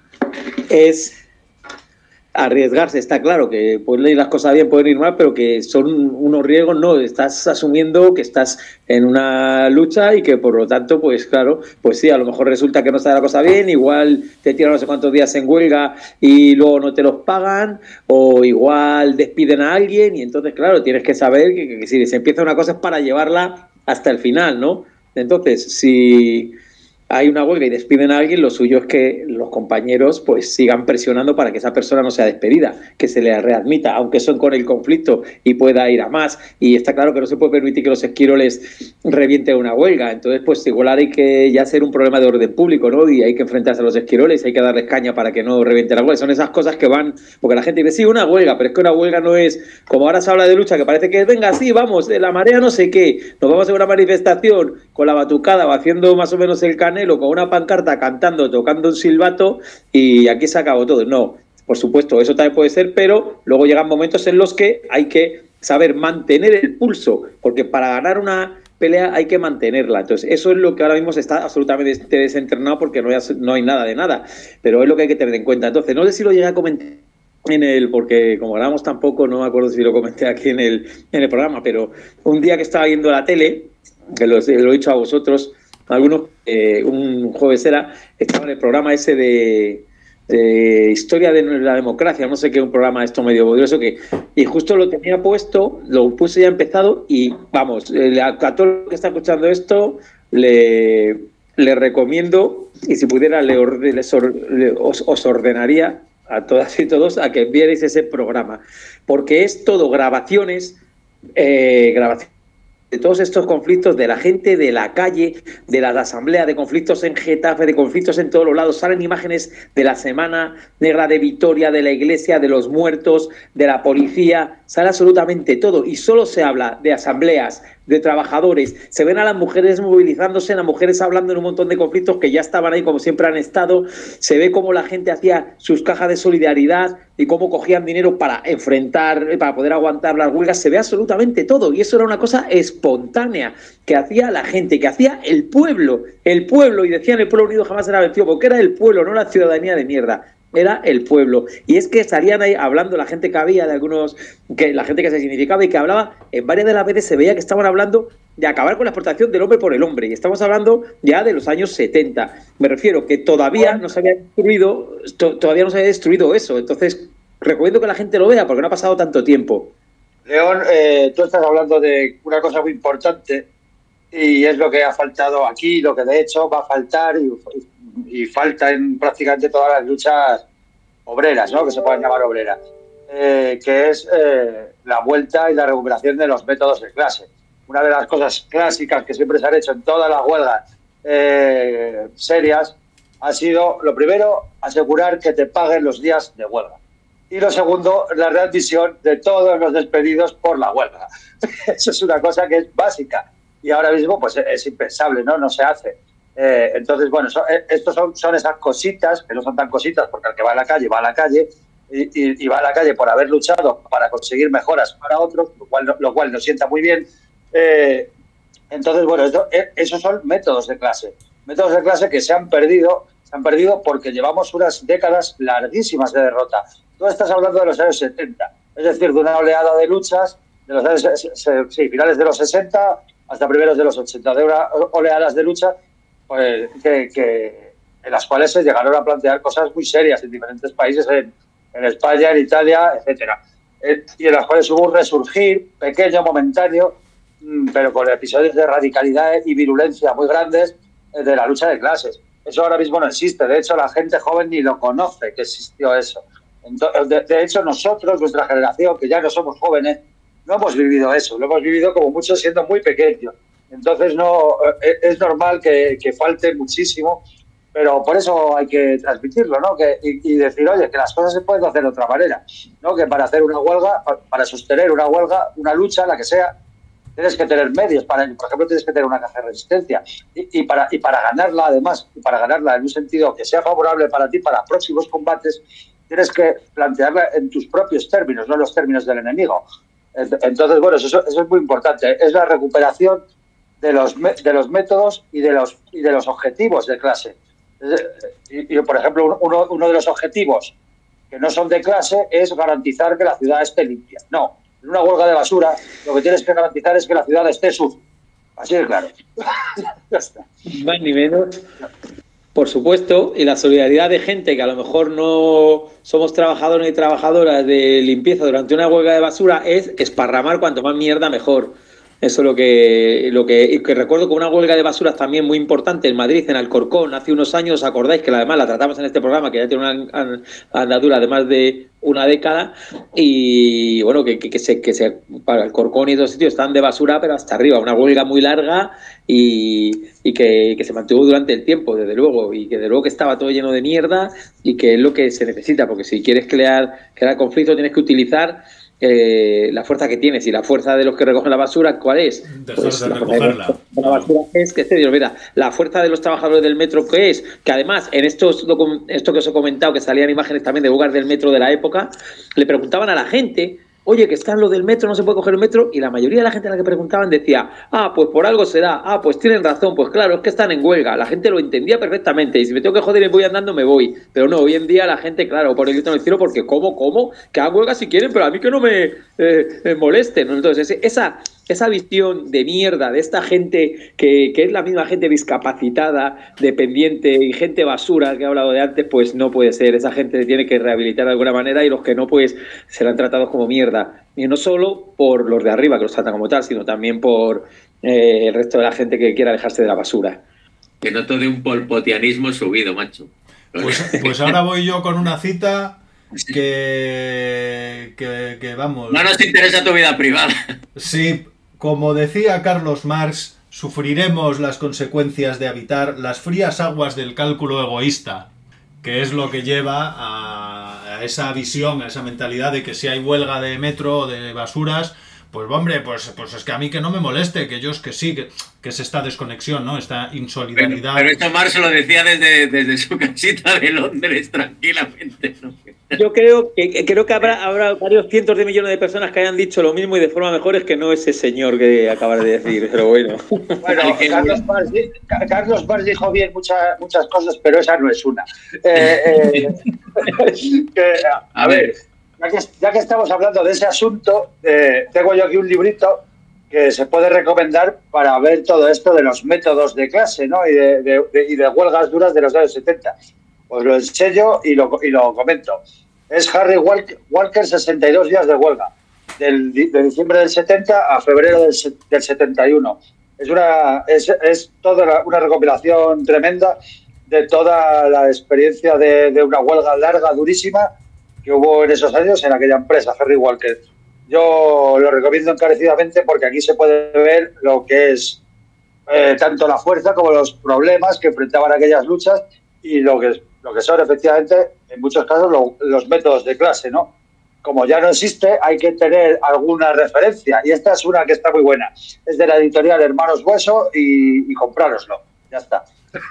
es arriesgarse. Está claro que pueden ir las cosas bien, pueden ir mal, pero que son unos riesgos, no, estás asumiendo que estás en una lucha y que por lo tanto, pues claro, pues sí, a lo mejor resulta que no está la cosa bien, igual te tiran no sé cuántos días en huelga y luego no te los pagan, o igual despiden a alguien y entonces, claro, tienes que saber que, que, que si se empieza una cosa es para llevarla hasta el final, ¿no? Entonces, si hay una huelga y despiden a alguien, lo suyo es que los compañeros pues sigan presionando para que esa persona no sea despedida, que se le readmita, aunque son con el conflicto y pueda ir a más. Y está claro que no se puede permitir que los esquiroles revienten una huelga. Entonces, pues igual hay que ya ser un problema de orden público, ¿no? Y hay que enfrentarse a los esquiroles, hay que darles caña para que no revienten la huelga. Son esas cosas que van, porque la gente dice, sí, una huelga, pero es que una huelga no es, como ahora se habla de lucha, que parece que venga, sí, vamos, de la marea no sé qué, nos vamos a hacer una manifestación con la batucada o haciendo más o menos el canelo, con una pancarta cantando, tocando un silbato y aquí se acabó todo. No, por supuesto, eso también puede ser, pero luego llegan momentos en los que hay que saber mantener el pulso, porque para ganar una pelea hay que mantenerla. Entonces, eso es lo que ahora mismo se está absolutamente desentrenado porque no hay, no hay nada de nada, pero es lo que hay que tener en cuenta. Entonces, no sé si lo llegué a comentar en el, porque como grabamos tampoco, no me acuerdo si lo comenté aquí en el, en el programa, pero un día que estaba viendo la tele, que lo, lo he dicho a vosotros, algunos, eh, un jueves era, estaba en el programa ese de, de Historia de la Democracia, no sé qué, un programa esto medio poderoso, que, y justo lo tenía puesto, lo puse ya empezado, y vamos, eh, a, a todo el que está escuchando esto, le, le recomiendo, y si pudiera, le, orde, les or, le os, os ordenaría a todas y todos a que vierais ese programa, porque es todo grabaciones, eh, grabaciones de todos estos conflictos, de la gente de la calle, de la asamblea, de conflictos en Getafe, de conflictos en todos los lados. Salen imágenes de la Semana Negra de Vitoria, de la iglesia, de los muertos, de la policía, sale absolutamente todo y solo se habla de asambleas, de trabajadores. Se ven a las mujeres movilizándose, a las mujeres hablando en un montón de conflictos que ya estaban ahí como siempre han estado. Se ve cómo la gente hacía sus cajas de solidaridad y cómo cogían dinero para enfrentar, para poder aguantar las huelgas. Se ve absolutamente todo y eso era una cosa espontánea que hacía la gente, que hacía el pueblo, el pueblo, y decían el pueblo unido jamás será vencido, porque era el pueblo, no la ciudadanía de mierda. Era el pueblo. Y es que salían ahí hablando la gente que había, de algunos, que la gente que se significaba y que hablaba, en varias de las veces se veía que estaban hablando de acabar con la explotación del hombre por el hombre. Y estamos hablando ya de los años setenta. Me refiero que todavía no se había destruido, to, todavía no se había destruido eso. Entonces, recomiendo que la gente lo vea porque no ha pasado tanto tiempo. León, eh, tú estás hablando de una cosa muy importante y es lo que ha faltado aquí, lo que de hecho va a faltar y, y falta en prácticamente todas las luchas obreras, ¿no? Que se pueden llamar obreras. eh, que es eh, la vuelta y la recuperación de los métodos de clase. Una de las cosas clásicas que siempre se han hecho en todas las huelgas eh, serias ha sido, lo primero, asegurar que te paguen los días de huelga. Y lo segundo, la readmisión de todos los despedidos por la huelga. Eso es una cosa que es básica y ahora mismo pues es impensable, ¿no? No se hace. Eh, entonces, bueno, so, eh, estos son, son esas cositas, que no son tan cositas, porque el que va a la calle, va a la calle y, y, y va a la calle por haber luchado para conseguir mejoras para otros, lo cual, lo cual nos sienta muy bien. Eh, entonces, bueno, esto, eh, esos son métodos de clase. Métodos de clase que se han perdido, se han perdido porque llevamos unas décadas larguísimas de derrota. Tú estás hablando de los años setenta, es decir, de una oleada de luchas de los años, sí, finales de los sesenta hasta primeros de los ochenta, de unas oleadas de lucha pues, que, que, en las cuales se llegaron a plantear cosas muy serias en diferentes países, en, en España, en Italia, etcétera, eh, y en las cuales hubo un resurgir pequeño, momentáneo, pero con episodios de radicalidad y virulencia muy grandes de la lucha de clases. Eso ahora mismo no existe. De hecho, la gente joven ni lo conoce que existió eso. Entonces, de, de hecho, nosotros, nuestra generación, que ya no somos jóvenes, no hemos vivido eso. Lo hemos vivido como muchos siendo muy pequeños. Entonces, no es normal que, que falte muchísimo, pero por eso hay que transmitirlo, ¿no? Que, y, y decir, oye, que las cosas se pueden hacer de otra manera, ¿no? Que para hacer una huelga, para sostener una huelga, una lucha, la que sea, tienes que tener medios para ello. Por ejemplo, tienes que tener una caja de resistencia y, y, para, y para ganarla, además, y para ganarla en un sentido que sea favorable para ti, para próximos combates, tienes que plantearla en tus propios términos, no en los términos del enemigo. Entonces, bueno, eso, eso es muy importante. Es la recuperación de los, de los métodos y de los, y de los objetivos de clase. Y, y, por ejemplo, uno, uno de los objetivos que no son de clase es garantizar que la ciudad esté limpia. No. En una huelga de basura, lo que tienes que garantizar es que la ciudad esté sucia. Así de claro. Ya está. Más ni menos. Por supuesto, y la solidaridad de gente que a lo mejor no somos trabajadores ni trabajadoras de limpieza durante una huelga de basura es esparramar cuanto más mierda mejor. Eso es lo que, lo que, que recuerdo con una huelga de basuras también muy importante en Madrid, en Alcorcón, hace unos años, ¿os acordáis? Que además la tratamos en este programa, que ya tiene una andadura de más de una década, y bueno, que, que, que, se, que se, para Alcorcón y otros sitios están de basura, pero hasta arriba, una huelga muy larga y, y que, que se mantuvo durante el tiempo, desde luego, y que desde luego que estaba todo lleno de mierda y que es lo que se necesita, porque si quieres crear, crear conflicto tienes que utilizar Eh, la fuerza que tienes, y la fuerza de los que recogen la basura, ¿cuál es? Dejar pues de la recogerla. De la basura es que, este, mira, la fuerza de los trabajadores del metro, ¿qué es? Que además, en estos esto que os he comentado, que salían imágenes también de lugares del metro de la época, le preguntaban a la gente, oye, que está en lo del metro, no se puede coger el metro, y la mayoría de la gente a la que preguntaban decía, ah, pues por algo será, ah, pues tienen razón, pues claro, es que están en huelga. La gente lo entendía perfectamente, y si me tengo que joder y voy andando, me voy. Pero no, hoy en día la gente, claro, por el grito en el cielo, porque ¿cómo, cómo? Que hagan huelga si quieren, pero a mí que no me, eh, me molesten, ¿no? Entonces, esa... esa visión de mierda de esta gente que, que es la misma gente discapacitada, dependiente y gente basura que he hablado de antes, pues no puede ser. Esa gente se tiene que rehabilitar de alguna manera, y los que no, pues serán tratados como mierda. Y no solo por los de arriba, que los tratan como tal, sino también por eh, el resto de la gente que quiera alejarse de la basura. Que noto de un polpotianismo subido, macho. Pues, pues ahora voy yo con una cita... Que, que, que vamos... No nos interesa tu vida privada. Sí, como decía Carlos Marx, sufriremos las consecuencias de habitar las frías aguas del cálculo egoísta, que es lo que lleva a, a esa visión, a esa mentalidad de que si hay huelga de metro o de basuras, pues hombre, pues, pues es que a mí que no me moleste, que yo es que sí, que, que es esta desconexión, ¿no? Esta insolidaridad. Pero, pero esto Marx lo decía desde, desde su casita de Londres, tranquilamente, ¿no? Yo creo que creo que habrá, habrá varios cientos de millones de personas que hayan dicho lo mismo y de forma mejor, es que no ese señor que acabas de decir, pero bueno. Bueno, Carlos Marx, Carlos Marx dijo bien muchas muchas cosas, pero esa no es una. Eh, eh, que, a, a ver, ya que, ya que estamos hablando de ese asunto, eh, tengo yo aquí un librito que se puede recomendar para ver todo esto de los métodos de clase, ¿no? Y de, de, de, y de huelgas duras de los años setenta. Pues lo enseño y lo, y lo comento. Es Harry Walker, Walker, sesenta y dos días de huelga, del, de diciembre del setenta a febrero del, del setenta y uno. Es, una, es, es toda una recopilación tremenda de toda la experiencia de, de una huelga larga, durísima, que hubo en esos años en aquella empresa, Harry Walker. Yo lo recomiendo encarecidamente porque aquí se puede ver lo que es eh, tanto la fuerza como los problemas que enfrentaban aquellas luchas y lo que, lo que son efectivamente, en muchos casos, lo, los métodos de clase, ¿no? Como ya no existe, hay que tener alguna referencia. Y esta es una que está muy buena. Es de la editorial Hermanos Hueso y, y comprároslo. Ya está.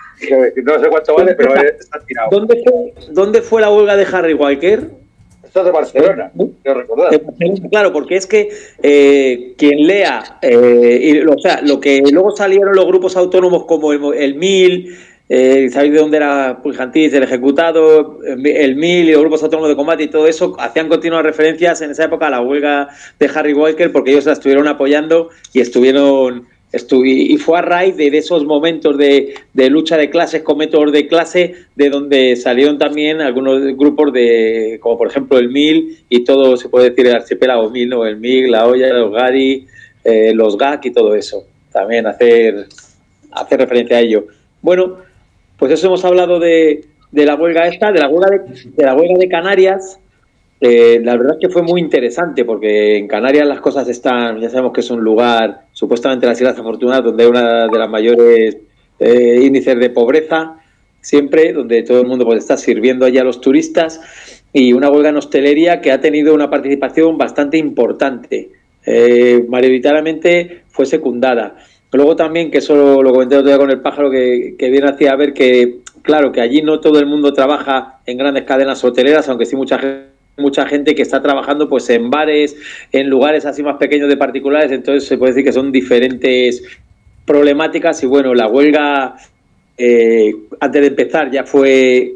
No sé cuánto vale, pero está tirado. ¿Dónde fue, ¿Dónde fue la huelga de Harry Walker? Esto es de Barcelona, quiero recordar. Claro, porque es que eh, quien lea, eh, y, o sea, lo que luego salieron los grupos autónomos como el, el M I L, eh, ¿sabéis de dónde era Puigantís, el ejecutado, el M I L y los grupos autónomos de combate y todo eso? Hacían continuas referencias en esa época a la huelga de Harry Walker porque ellos la estuvieron apoyando y estuvieron... Estu y fue a raíz de, de esos momentos de, de lucha de clases con métodos de clase de donde salieron también algunos grupos de, como por ejemplo el M I L y todo, se puede decir el archipiélago M I L, ¿no? El M I L, la Olla, los Gari, eh, los G A C y todo eso. También hacer, hacer referencia a ello. Bueno, pues eso hemos hablado de, de la huelga esta, de la huelga de, de, la huelga de Canarias. Eh, la verdad es que fue muy interesante porque en Canarias las cosas están, ya sabemos que es un lugar, supuestamente las Islas Afortunadas, donde hay una de las mayores eh, índices de pobreza, siempre, donde todo el mundo pues está sirviendo allá a los turistas, y una huelga en hostelería que ha tenido una participación bastante importante. Eh, mayoritariamente fue secundada. Luego también, que eso lo comenté otro día con el pájaro, que, que viene hacia ver que, claro, que allí no todo el mundo trabaja en grandes cadenas hoteleras, aunque sí mucha gente mucha gente que está trabajando pues en bares, en lugares así más pequeños de particulares, entonces se puede decir que son diferentes problemáticas y bueno, la huelga eh, antes de empezar ya fue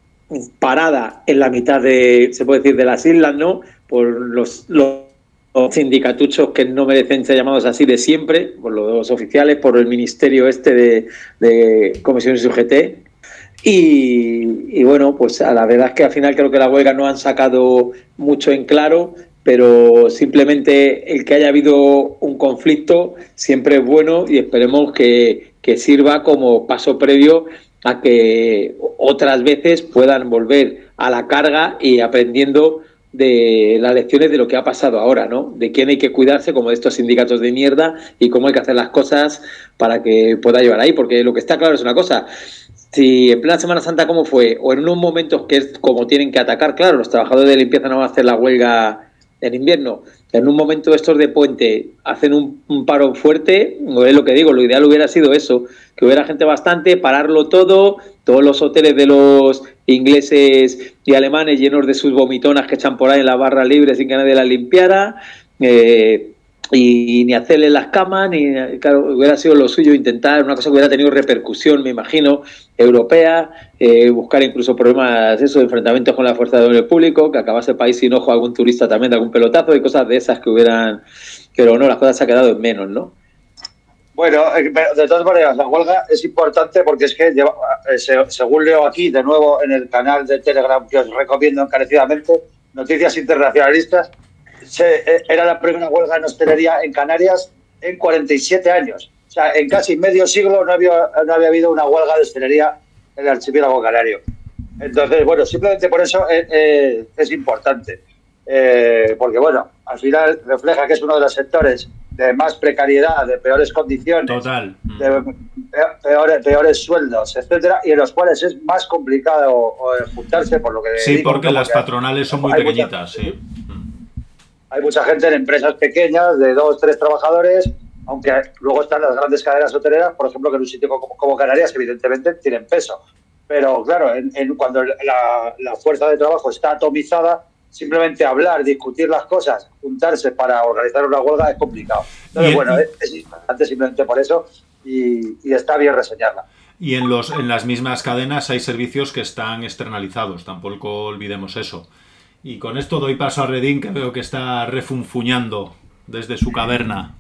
parada en la mitad de, se puede decir, de las islas, ¿no? Por los, los sindicatuchos que no merecen ser llamados así de siempre, por los oficiales, por el ministerio este de, de comisiones U G T. Y, y bueno, pues a la verdad es que al final creo que la huelga no han sacado mucho en claro, pero simplemente el que haya habido un conflicto siempre es bueno y esperemos que, que sirva como paso previo a que otras veces puedan volver a la carga y aprendiendo de las lecciones de lo que ha pasado ahora, ¿no? De quién hay que cuidarse, como de estos sindicatos de mierda, y cómo hay que hacer las cosas para que pueda llevar ahí, porque lo que está claro es una cosa. Si en plena Semana Santa, ¿cómo fue? O en unos momentos que es como tienen que atacar, claro, los trabajadores de limpieza no van a hacer la huelga en invierno. En un momento estos de puente hacen un, un paro fuerte, es lo que digo, lo ideal hubiera sido eso, que hubiera gente bastante, pararlo todo, todos los hoteles de los ingleses y alemanes llenos de sus vomitonas que echan por ahí en la barra libre sin que nadie las limpiara, eh, y ni hacerle las camas, ni claro, hubiera sido lo suyo intentar una cosa que hubiera tenido repercusión, me imagino, europea, eh, buscar incluso problemas, eso, de enfrentamientos con la fuerza de orden público, que acabase el país sin ojo a algún turista también de algún pelotazo y cosas de esas que hubieran, pero no, las cosas se han quedado en menos, ¿no? Bueno, de todas maneras, la huelga es importante porque es que, lleva, según leo aquí, de nuevo en el canal de Telegram que os recomiendo encarecidamente, Noticias Internacionalistas, se, era la primera huelga en hostelería en Canarias en cuarenta y siete años. O sea, en casi medio siglo no había, no había habido una huelga de hostelería en el archipiélago canario. Entonces, bueno, simplemente por eso eh, eh, es importante. Eh, porque, bueno, al final refleja que es uno de los sectores de más precariedad, de peores condiciones, total, de peores, peores sueldos, etcétera, y en los cuales es más complicado juntarse, por lo que sí, digo, porque ¿no? las porque patronales son muy hay pequeñitas, mucha, sí. Hay mucha gente en empresas pequeñas de dos, tres trabajadores, aunque luego están las grandes cadenas hoteleras, por ejemplo, que en un sitio como, como Canarias, evidentemente, tienen peso. Pero, claro, en, en, cuando la, la fuerza de trabajo está atomizada, simplemente hablar, discutir las cosas, juntarse para organizar una huelga es complicado. Entonces, y, bueno, es, es importante simplemente por eso y, y está bien reseñarla. Y en, los, en las mismas cadenas hay servicios que están externalizados, tampoco olvidemos eso. Y con esto doy paso a Redín, que veo que está refunfuñando desde su caverna.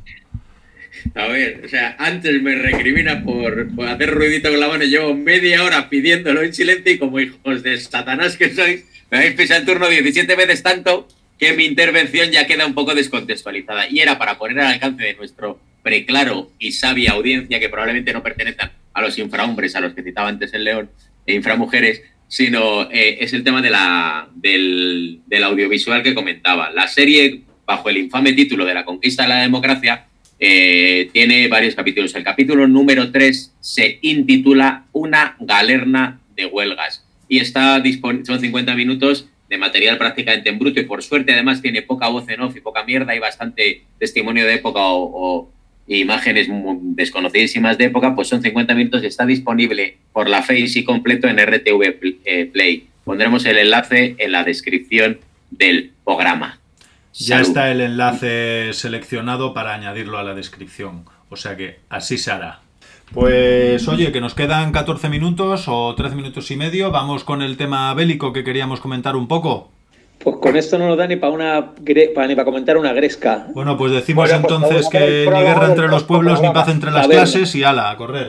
A ver, o sea, antes me recrimina por, por hacer ruidito con la mano y llevo media hora pidiéndolo en silencio y como hijos de Satanás que sois, me habéis pisado el turno diecisiete veces tanto que mi intervención ya queda un poco descontextualizada. Y era para poner al alcance de nuestro preclaro y sabia audiencia, que probablemente no pertenezcan a los infrahombres a los que citaba antes el León, e inframujeres, sino eh, es el tema de la, del, del audiovisual que comentaba. La serie, bajo el infame título de La conquista de la democracia, eh, tiene varios capítulos. El capítulo número tres se intitula Una galerna de huelgas y está dispon- son cincuenta minutos de material prácticamente en bruto y por suerte además tiene poca voz en off y poca mierda y bastante testimonio de época o, o imágenes desconocidísimas de época, pues son cincuenta minutos y está disponible por la Face y completo en R T V Play. Pondremos el enlace en la descripción del programa. Ya Salud. Está el enlace seleccionado para añadirlo a la descripción, o sea que así se hará. Pues oye, que nos quedan catorce minutos o trece minutos y medio, vamos con el tema bélico que queríamos comentar un poco. Pues con esto no nos da ni para una para ni para comentar una gresca. Bueno, pues decimos bueno, pues entonces que ni guerra entre los pueblos ni paz entre las clases y ala, a correr.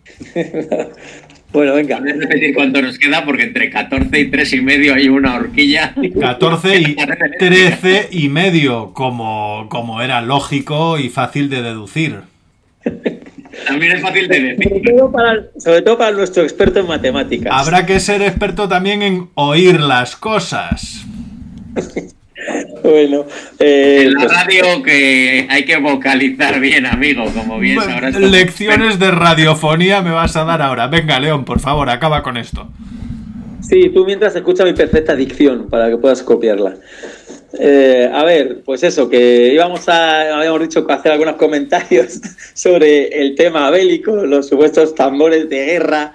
Bueno, venga. Voy a repetir cuánto nos queda porque entre catorce y tres y medio hay una horquilla. catorce y trece y medio, como, como era lógico y fácil de deducir. También es fácil de decir. Sobre todo, para, sobre todo para nuestro experto en matemáticas. Habrá que ser experto también en oír las cosas. Bueno, eh, en la pues, radio que hay que vocalizar bien, amigo, como bien sabrás. Lecciones de radiofonía me vas a dar ahora. Venga, León, por favor, acaba con esto. Sí, tú mientras escucha mi perfecta dicción para que puedas copiarla. Eh, a ver, pues eso, que íbamos a, habíamos dicho que hacer algunos comentarios sobre el tema bélico, los supuestos tambores de guerra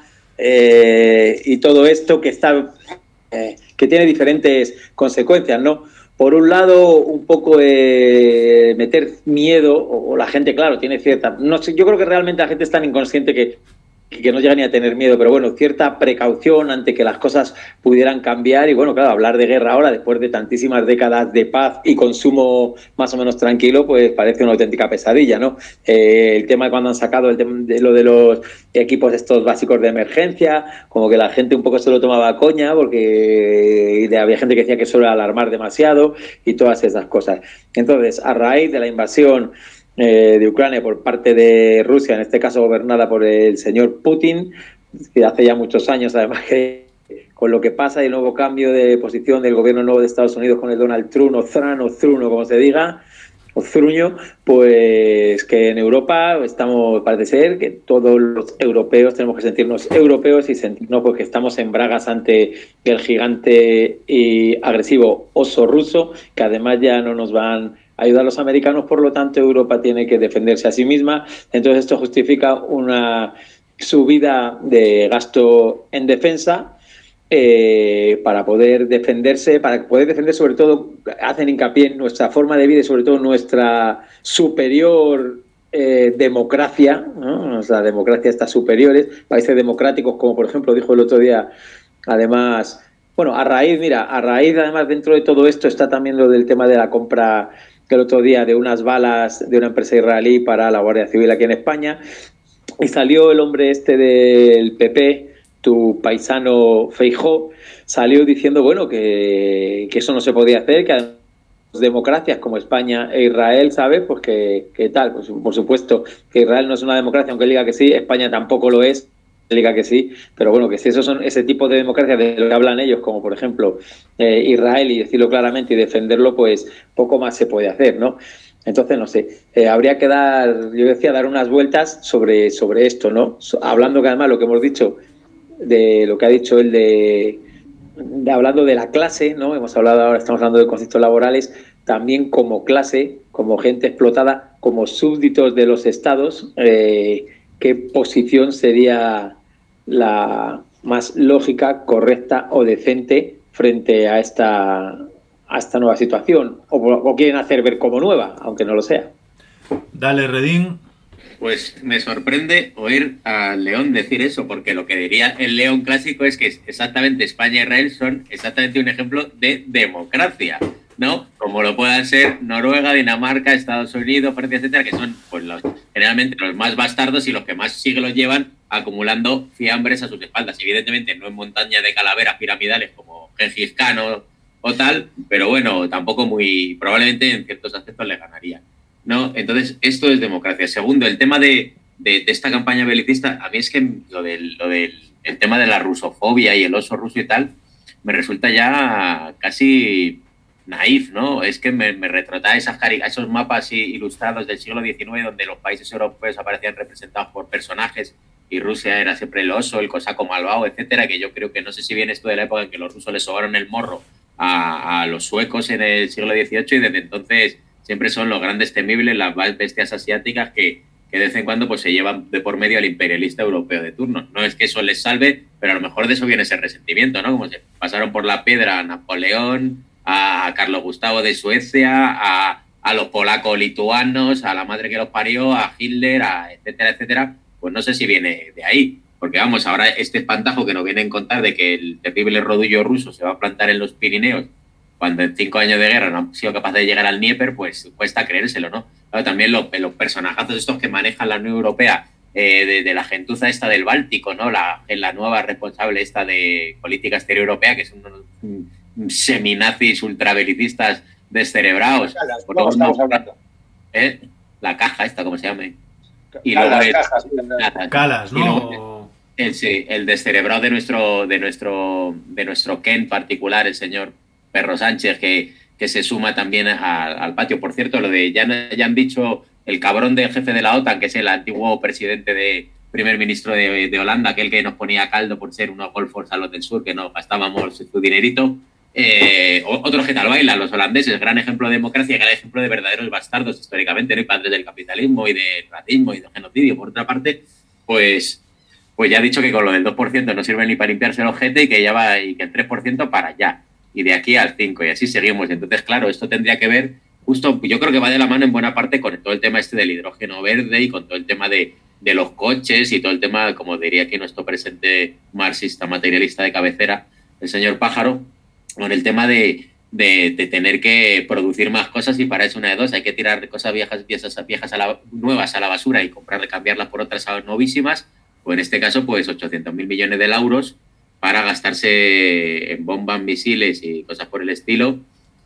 eh, y todo esto que está, eh, que tiene diferentes consecuencias, ¿no? Por un lado, un poco eh, meter miedo, o, o la gente, claro, tiene cierta, no sé, yo creo que realmente la gente es tan inconsciente que que no llega ni a tener miedo, pero bueno, cierta precaución ante que las cosas pudieran cambiar y bueno, claro, hablar de guerra ahora, después de tantísimas décadas de paz y consumo más o menos tranquilo, pues parece una auténtica pesadilla, ¿no? Eh, el tema de cuando han sacado el tema de lo de los equipos estos básicos de emergencia, como que la gente un poco se lo tomaba a coña porque había gente que decía que eso era alarmar demasiado y todas esas cosas. Entonces, a raíz de la invasión Eh, de Ucrania por parte de Rusia, en este caso gobernada por el señor Putin, que hace ya muchos años, además que con lo que pasa y el nuevo cambio de posición del gobierno nuevo de Estados Unidos con el Donald Trump, o Trump, o Truno, como se diga, o Truño, pues que en Europa estamos, parece ser que todos los europeos tenemos que sentirnos europeos y sentirnos pues que estamos en bragas ante el gigante y agresivo oso ruso, que además ya no nos van ayudar a los americanos, por lo tanto Europa tiene que defenderse a sí misma. Entonces esto justifica una subida de gasto en defensa eh, para poder defenderse, para poder defender sobre todo, hacen hincapié en nuestra forma de vida y sobre todo nuestra superior eh, democracia, ¿no? Nuestra democracia está superiores, países democráticos como por ejemplo dijo el otro día, además, bueno, a raíz, mira, a raíz además dentro de todo esto está también lo del tema de la compra el otro día de unas balas de una empresa israelí para la Guardia Civil aquí en España y salió el hombre este del P P, tu paisano Feijóo, salió diciendo bueno que, que eso no se podía hacer, que además democracias como España e Israel, ¿sabes? Pues que, que tal, pues por supuesto que Israel no es una democracia, aunque él diga que sí, España tampoco lo es, diga que sí, pero bueno, que si esos son ese tipo de democracia de lo que hablan ellos, como por ejemplo eh, Israel, y decirlo claramente y defenderlo, pues poco más se puede hacer, ¿no? Entonces, no sé, eh, habría que dar, yo decía, dar unas vueltas sobre, sobre esto, ¿no? So, hablando que además lo que hemos dicho, de lo que ha dicho él de, de hablando de la clase, ¿no? Hemos hablado ahora, estamos hablando de conflictos laborales, también como clase, como gente explotada, como súbditos de los estados, eh, ¿qué posición sería la más lógica, correcta o decente frente a esta, a esta nueva situación? O, o quieren hacer ver como nueva, aunque no lo sea. Dale, Redín. Pues me sorprende oír a León decir eso, porque lo que diría el León clásico es que exactamente España e Israel son exactamente un ejemplo de democracia, ¿no? Como lo puedan ser Noruega, Dinamarca, Estados Unidos, Francia, etcétera, que son pues los generalmente los más bastardos y los que más siglos llevan acumulando fiambres a sus espaldas. Evidentemente no en montaña de calaveras piramidales como Gengis Khan o, o tal, pero bueno, tampoco muy, probablemente en ciertos aspectos le ganaría, ¿no? Entonces, esto es democracia. Segundo, el tema de, de, de esta campaña belicista, a mí es que lo del, lo del el tema de la rusofobia y el oso ruso y tal, me resulta ya casi naif, ¿no? Es que me, me retrata esas cari- esos mapas ilustrados del siglo diecinueve donde los países europeos aparecían representados por personajes y Rusia era siempre el oso, el cosaco malvado, etcétera, que yo creo que no sé si viene esto de la época en que los rusos les sobaron el morro a, a los suecos en el siglo dieciocho y desde entonces siempre son los grandes temibles, las bestias asiáticas que, que de vez en cuando pues, se llevan de por medio al imperialista europeo de turno. No es que eso les salve, pero a lo mejor de eso viene ese resentimiento, ¿no? Como se pasaron por la piedra a Napoleón, a Carlos Gustavo de Suecia, a, a los polacos lituanos, a la madre que los parió, a Hitler, a etcétera, etcétera, pues no sé si viene de ahí. Porque vamos, ahora este espantajo que nos vienen a contar de que el terrible rodillo ruso se va a plantar en los Pirineos cuando en cinco años de guerra no han sido capaces de llegar al Dnieper, pues cuesta creérselo, ¿no? Claro, también los, los personajazos estos que manejan la Unión Europea, eh, de, de la gentuza esta del Báltico, ¿no? La, la nueva responsable esta de política exterior europea, que son unos seminazis ultrabelicistas descerebrados. Calas, no estamos hablando. ¿Eh? La caja esta, ¿cómo se llama? Y Calas, luego el, cajas, Calas, Calas, ¿no? Y luego el, sí, el descerebrado de nuestro, de nuestro, de nuestro Ken particular, el señor Perro Sánchez, que, que se suma también a, al patio. Por cierto, lo de ya, ya han dicho el cabrón del jefe de la OTAN, que es el antiguo presidente de primer ministro de, de Holanda, aquel que nos ponía caldo por ser unos golfos a los del sur, que no gastábamos su dinerito. Eh, otros que tal bailan, los holandeses, gran ejemplo de democracia, gran ejemplo de verdaderos bastardos históricamente, ¿no? Y padres del capitalismo y del racismo y del genocidio. Por otra parte, pues, pues ya ha dicho que con lo del dos por ciento no sirve ni para limpiarse el ojete y que ya va, y que el tres por ciento para allá, y de aquí al cinco por ciento, y así seguimos. Entonces, claro, esto tendría que ver justo, yo creo que va de la mano en buena parte con todo el tema este del hidrógeno verde y con todo el tema de, de los coches y todo el tema, como diría aquí nuestro presente marxista materialista de cabecera, el señor Pájaro, con el tema de, de, de tener que producir más cosas, y para eso una de dos, hay que tirar cosas viejas, viejas, viejas a la, nuevas a la basura y comprarle, cambiarlas por otras novísimas, o en este caso pues ochocientos mil millones de euros para gastarse en bombas, misiles y cosas por el estilo,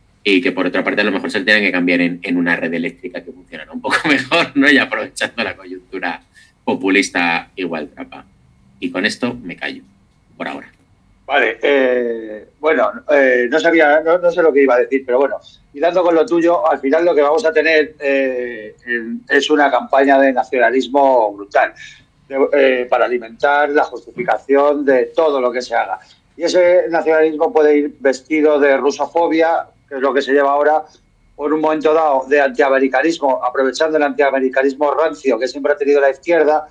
y que por otra parte a lo mejor se tengan que cambiar en, en una red eléctrica que funcione un poco mejor, ¿no? Y aprovechando la coyuntura populista igual trapa. Y con esto me callo, por ahora. Vale, eh, bueno, eh, no sabía, no, no sé lo que iba a decir, pero bueno, y dando con lo tuyo, al final lo que vamos a tener eh, es una campaña de nacionalismo brutal de, eh, para alimentar la justificación de todo lo que se haga. Y ese nacionalismo puede ir vestido de rusofobia, que es lo que se lleva ahora, por un momento dado de antiamericanismo, aprovechando el antiamericanismo rancio que siempre ha tenido la izquierda,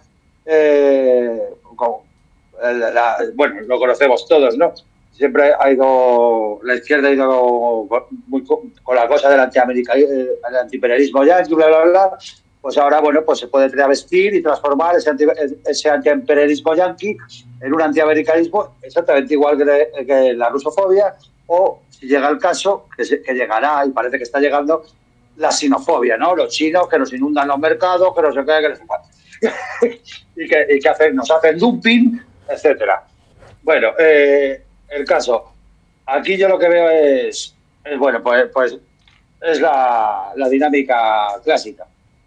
eh, como La, la, bueno, lo conocemos todos, ¿no? Siempre ha ido, la izquierda ha ido muy, con la cosa del antiimperialismo yanqui, bla, bla, bla. Pues ahora, bueno, pues se puede travestir y transformar ese, anti, ese antiimperialismo yanqui en un antiamericanismo exactamente igual que, de, que la rusofobia, o, si llega el caso, que, se, que llegará, y parece que está llegando, la sinofobia, ¿no? Los chinos que nos inundan los mercados, que no sé qué, que no sé cuánto. y que, y que hacen, nos hacen dumping, etcétera. Bueno, eh, el caso. Aquí yo lo que veo es, es bueno, pues, pues es la, la dinámica clásica.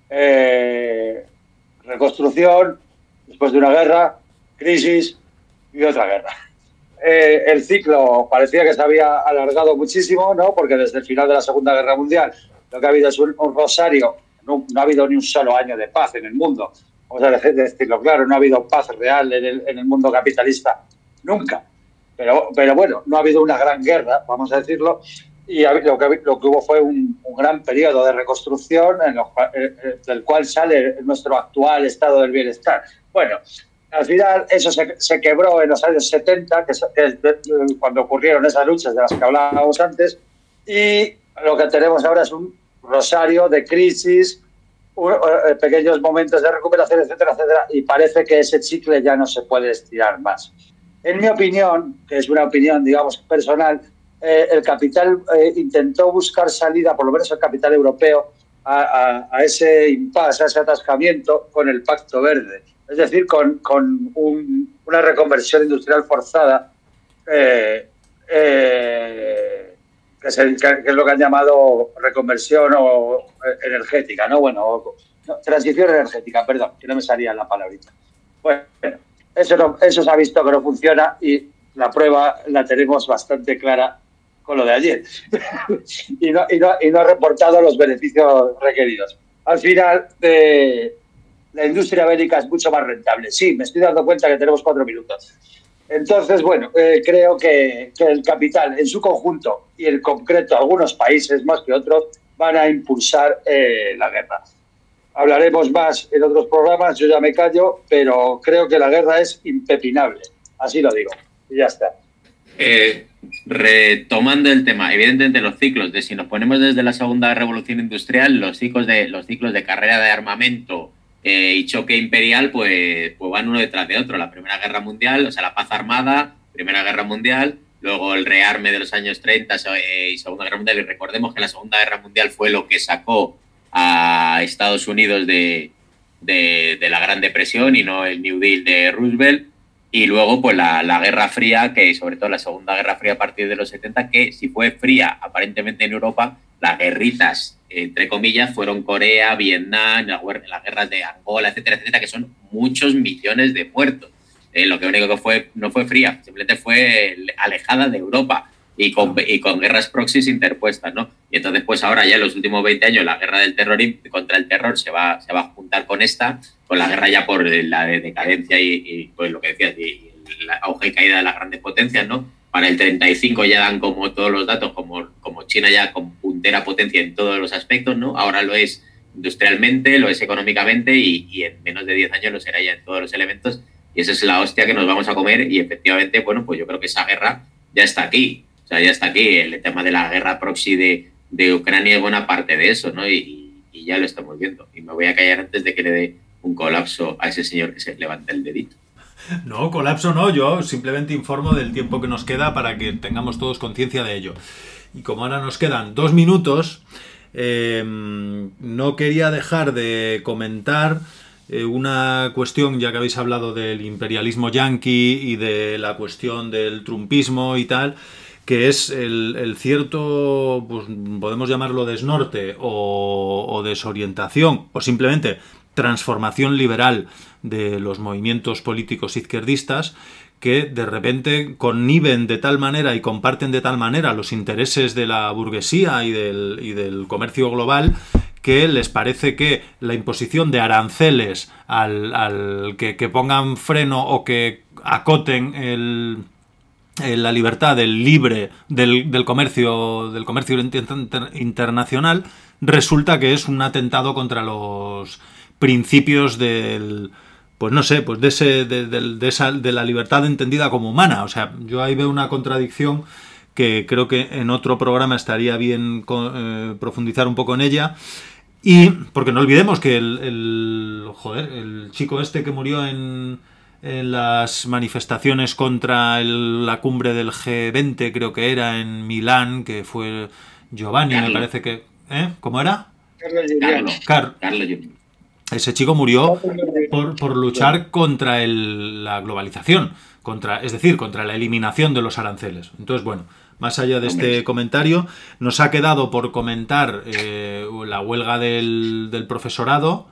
Eh, reconstrucción, después de una guerra, crisis y otra guerra. Eh, el ciclo parecía que se había alargado muchísimo, ¿no? Porque desde el final de la Segunda Guerra Mundial lo que ha habido es un, un rosario, no, no ha habido ni un solo año de paz en el mundo. Vamos a decirlo claro, no ha habido paz real en el, en el mundo capitalista nunca. Pero, pero bueno, no ha habido una gran guerra, vamos a decirlo, y lo que, lo que hubo fue un, un gran periodo de reconstrucción en los, eh, del cual sale nuestro actual estado del bienestar. Bueno, al final eso se, se quebró en los años setenta, que es, que es cuando ocurrieron esas luchas de las que hablábamos antes, y lo que tenemos ahora es un rosario de crisis, pequeños momentos de recuperación, etcétera, etcétera, y parece que ese chicle ya no se puede estirar más. En mi opinión, que es una opinión, digamos, personal, eh, el capital eh, intentó buscar salida, por lo menos el capital europeo, a, a, a ese impasse, a ese atascamiento con el Pacto Verde. Es decir, con, con un, una reconversión industrial forzada, eh, eh, que, es el, que es lo que han llamado reconversión o energética, ¿no? Bueno, o, no, transición energética, perdón, que no me salía la palabrita. Bueno, eso, no, eso se ha visto que no funciona y la prueba la tenemos bastante clara con lo de ayer. y, no, y, no, y no ha reportado los beneficios requeridos. Al final, eh, la industria bélica es mucho más rentable. Sí, me estoy dando cuenta que tenemos cuatro minutos. Entonces, bueno, eh, creo que, que el capital en su conjunto y en concreto algunos países más que otros van a impulsar eh, la guerra. Hablaremos más en otros programas, yo ya me callo, pero creo que la guerra es impepinable. Así lo digo. Y ya está. Eh, retomando el tema, evidentemente los ciclos de si nos ponemos desde la segunda revolución industrial, los ciclos de, los ciclos de carrera de armamento eh, y choque imperial, pues, pues van uno detrás de otro. La Primera Guerra Mundial, o sea, la paz armada, Primera Guerra Mundial, luego el rearme de los años treinta eh, y Segunda Guerra Mundial. Y recordemos que la Segunda Guerra Mundial fue lo que sacó a Estados Unidos de, de, de la Gran Depresión y no el New Deal de Roosevelt. Y luego, pues, la, la Guerra Fría, que sobre todo la Segunda Guerra Fría a partir de los setenta, que si fue fría aparentemente en Europa, las guerritas, entre comillas, fueron Corea, Vietnam, las la guerras de Angola, etcétera, etcétera, que son muchos millones de muertos. Eh, lo que único que fue, no fue fría, simplemente fue alejada de Europa y con, y con guerras proxies interpuestas, ¿no? Y entonces, pues ahora ya en los últimos veinte años la guerra del terrorismo contra el terror se va, se va a juntar con esta, con la guerra ya por la decadencia y, y pues lo que decías, y la auge y caída de las grandes potencias, ¿no? Para el treinta y cinco ya dan como todos los datos, como, como China ya con puntera potencia en todos los aspectos, ¿no? Ahora lo es industrialmente, lo es económicamente y, y en menos de diez años lo será ya en todos los elementos. Y esa es la hostia que nos vamos a comer y efectivamente, bueno, pues yo creo que esa guerra ya está aquí. O sea, ya está aquí. El tema de la guerra proxy de, de Ucrania es buena parte de eso, ¿no? Y, y ya lo estamos viendo. Y me voy a callar antes de que le dé un colapso a ese señor que se levanta el dedito. No, colapso no, yo simplemente informo del tiempo que nos queda para que tengamos todos conciencia de ello. Y como ahora nos quedan dos minutos, eh, no quería dejar de comentar eh, una cuestión, ya que habéis hablado del imperialismo yanqui y de la cuestión del trumpismo y tal, que es el, el cierto, pues podemos llamarlo desnorte o, o desorientación, o simplemente transformación liberal de los movimientos políticos izquierdistas que de repente conniven de tal manera y comparten de tal manera los intereses de la burguesía y del, y del comercio global que les parece que la imposición de aranceles al, al que, que pongan freno o que acoten el, el, la libertad del libre del, del comercio del comercio inter, internacional resulta que es un atentado contra los principios del, pues no sé, pues de ese de, de, de esa de la libertad entendida como humana. O sea, yo ahí veo una contradicción que creo que en otro programa estaría bien eh, profundizar un poco en ella. Y porque no olvidemos que el, el joder, el chico este que murió en, en las manifestaciones contra el, la cumbre del G veinte, creo que era en Milán, que fue Giovanni, Carlo. Me parece que, ¿eh? ¿Cómo era? Carlo Giuliano. Car- Carlo Giuliano. Ese chico murió por, por luchar contra el, la globalización, contra, es decir, contra la eliminación de los aranceles. Entonces, bueno, más allá de este comentario, nos ha quedado por comentar eh, la huelga del, del profesorado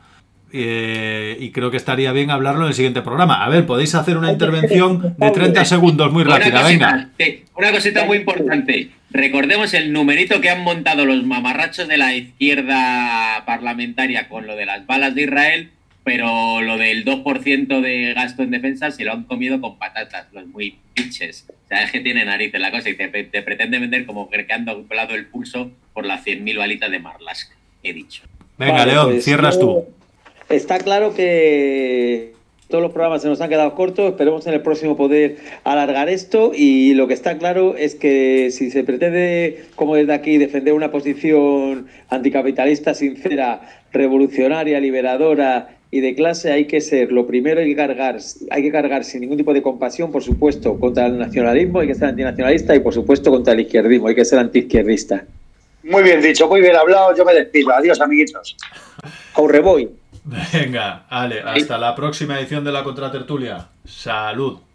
eh, y creo que estaría bien hablarlo en el siguiente programa. A ver, podéis hacer una intervención de treinta segundos muy rápida, venga. Una cosita muy importante. Recordemos el numerito que han montado los mamarrachos de la izquierda parlamentaria con lo de las balas de Israel, pero lo del dos por ciento de gasto en defensa se lo han comido con patatas, los muy pinches. O sea, es que tiene narices la cosa y te, te pretende vender como que han doblado el pulso por las cien mil balitas de Marlaska, he dicho. Venga, vale, León, pues, cierras tú. Está claro que todos los programas se nos han quedado cortos, esperemos en el próximo poder alargar esto y lo que está claro es que si se pretende, como desde aquí, defender una posición anticapitalista sincera, revolucionaria, liberadora y de clase, hay que ser, lo primero hay que cargar, hay que cargar sin ningún tipo de compasión, por supuesto, contra el nacionalismo, hay que ser antinacionalista y por supuesto contra el izquierdismo, hay que ser antiizquierdista. Muy bien dicho, muy bien hablado, yo me despido, adiós amiguitos. Aurrevoy. Venga, Ale, hasta la próxima edición de la Contratertulia. Salud.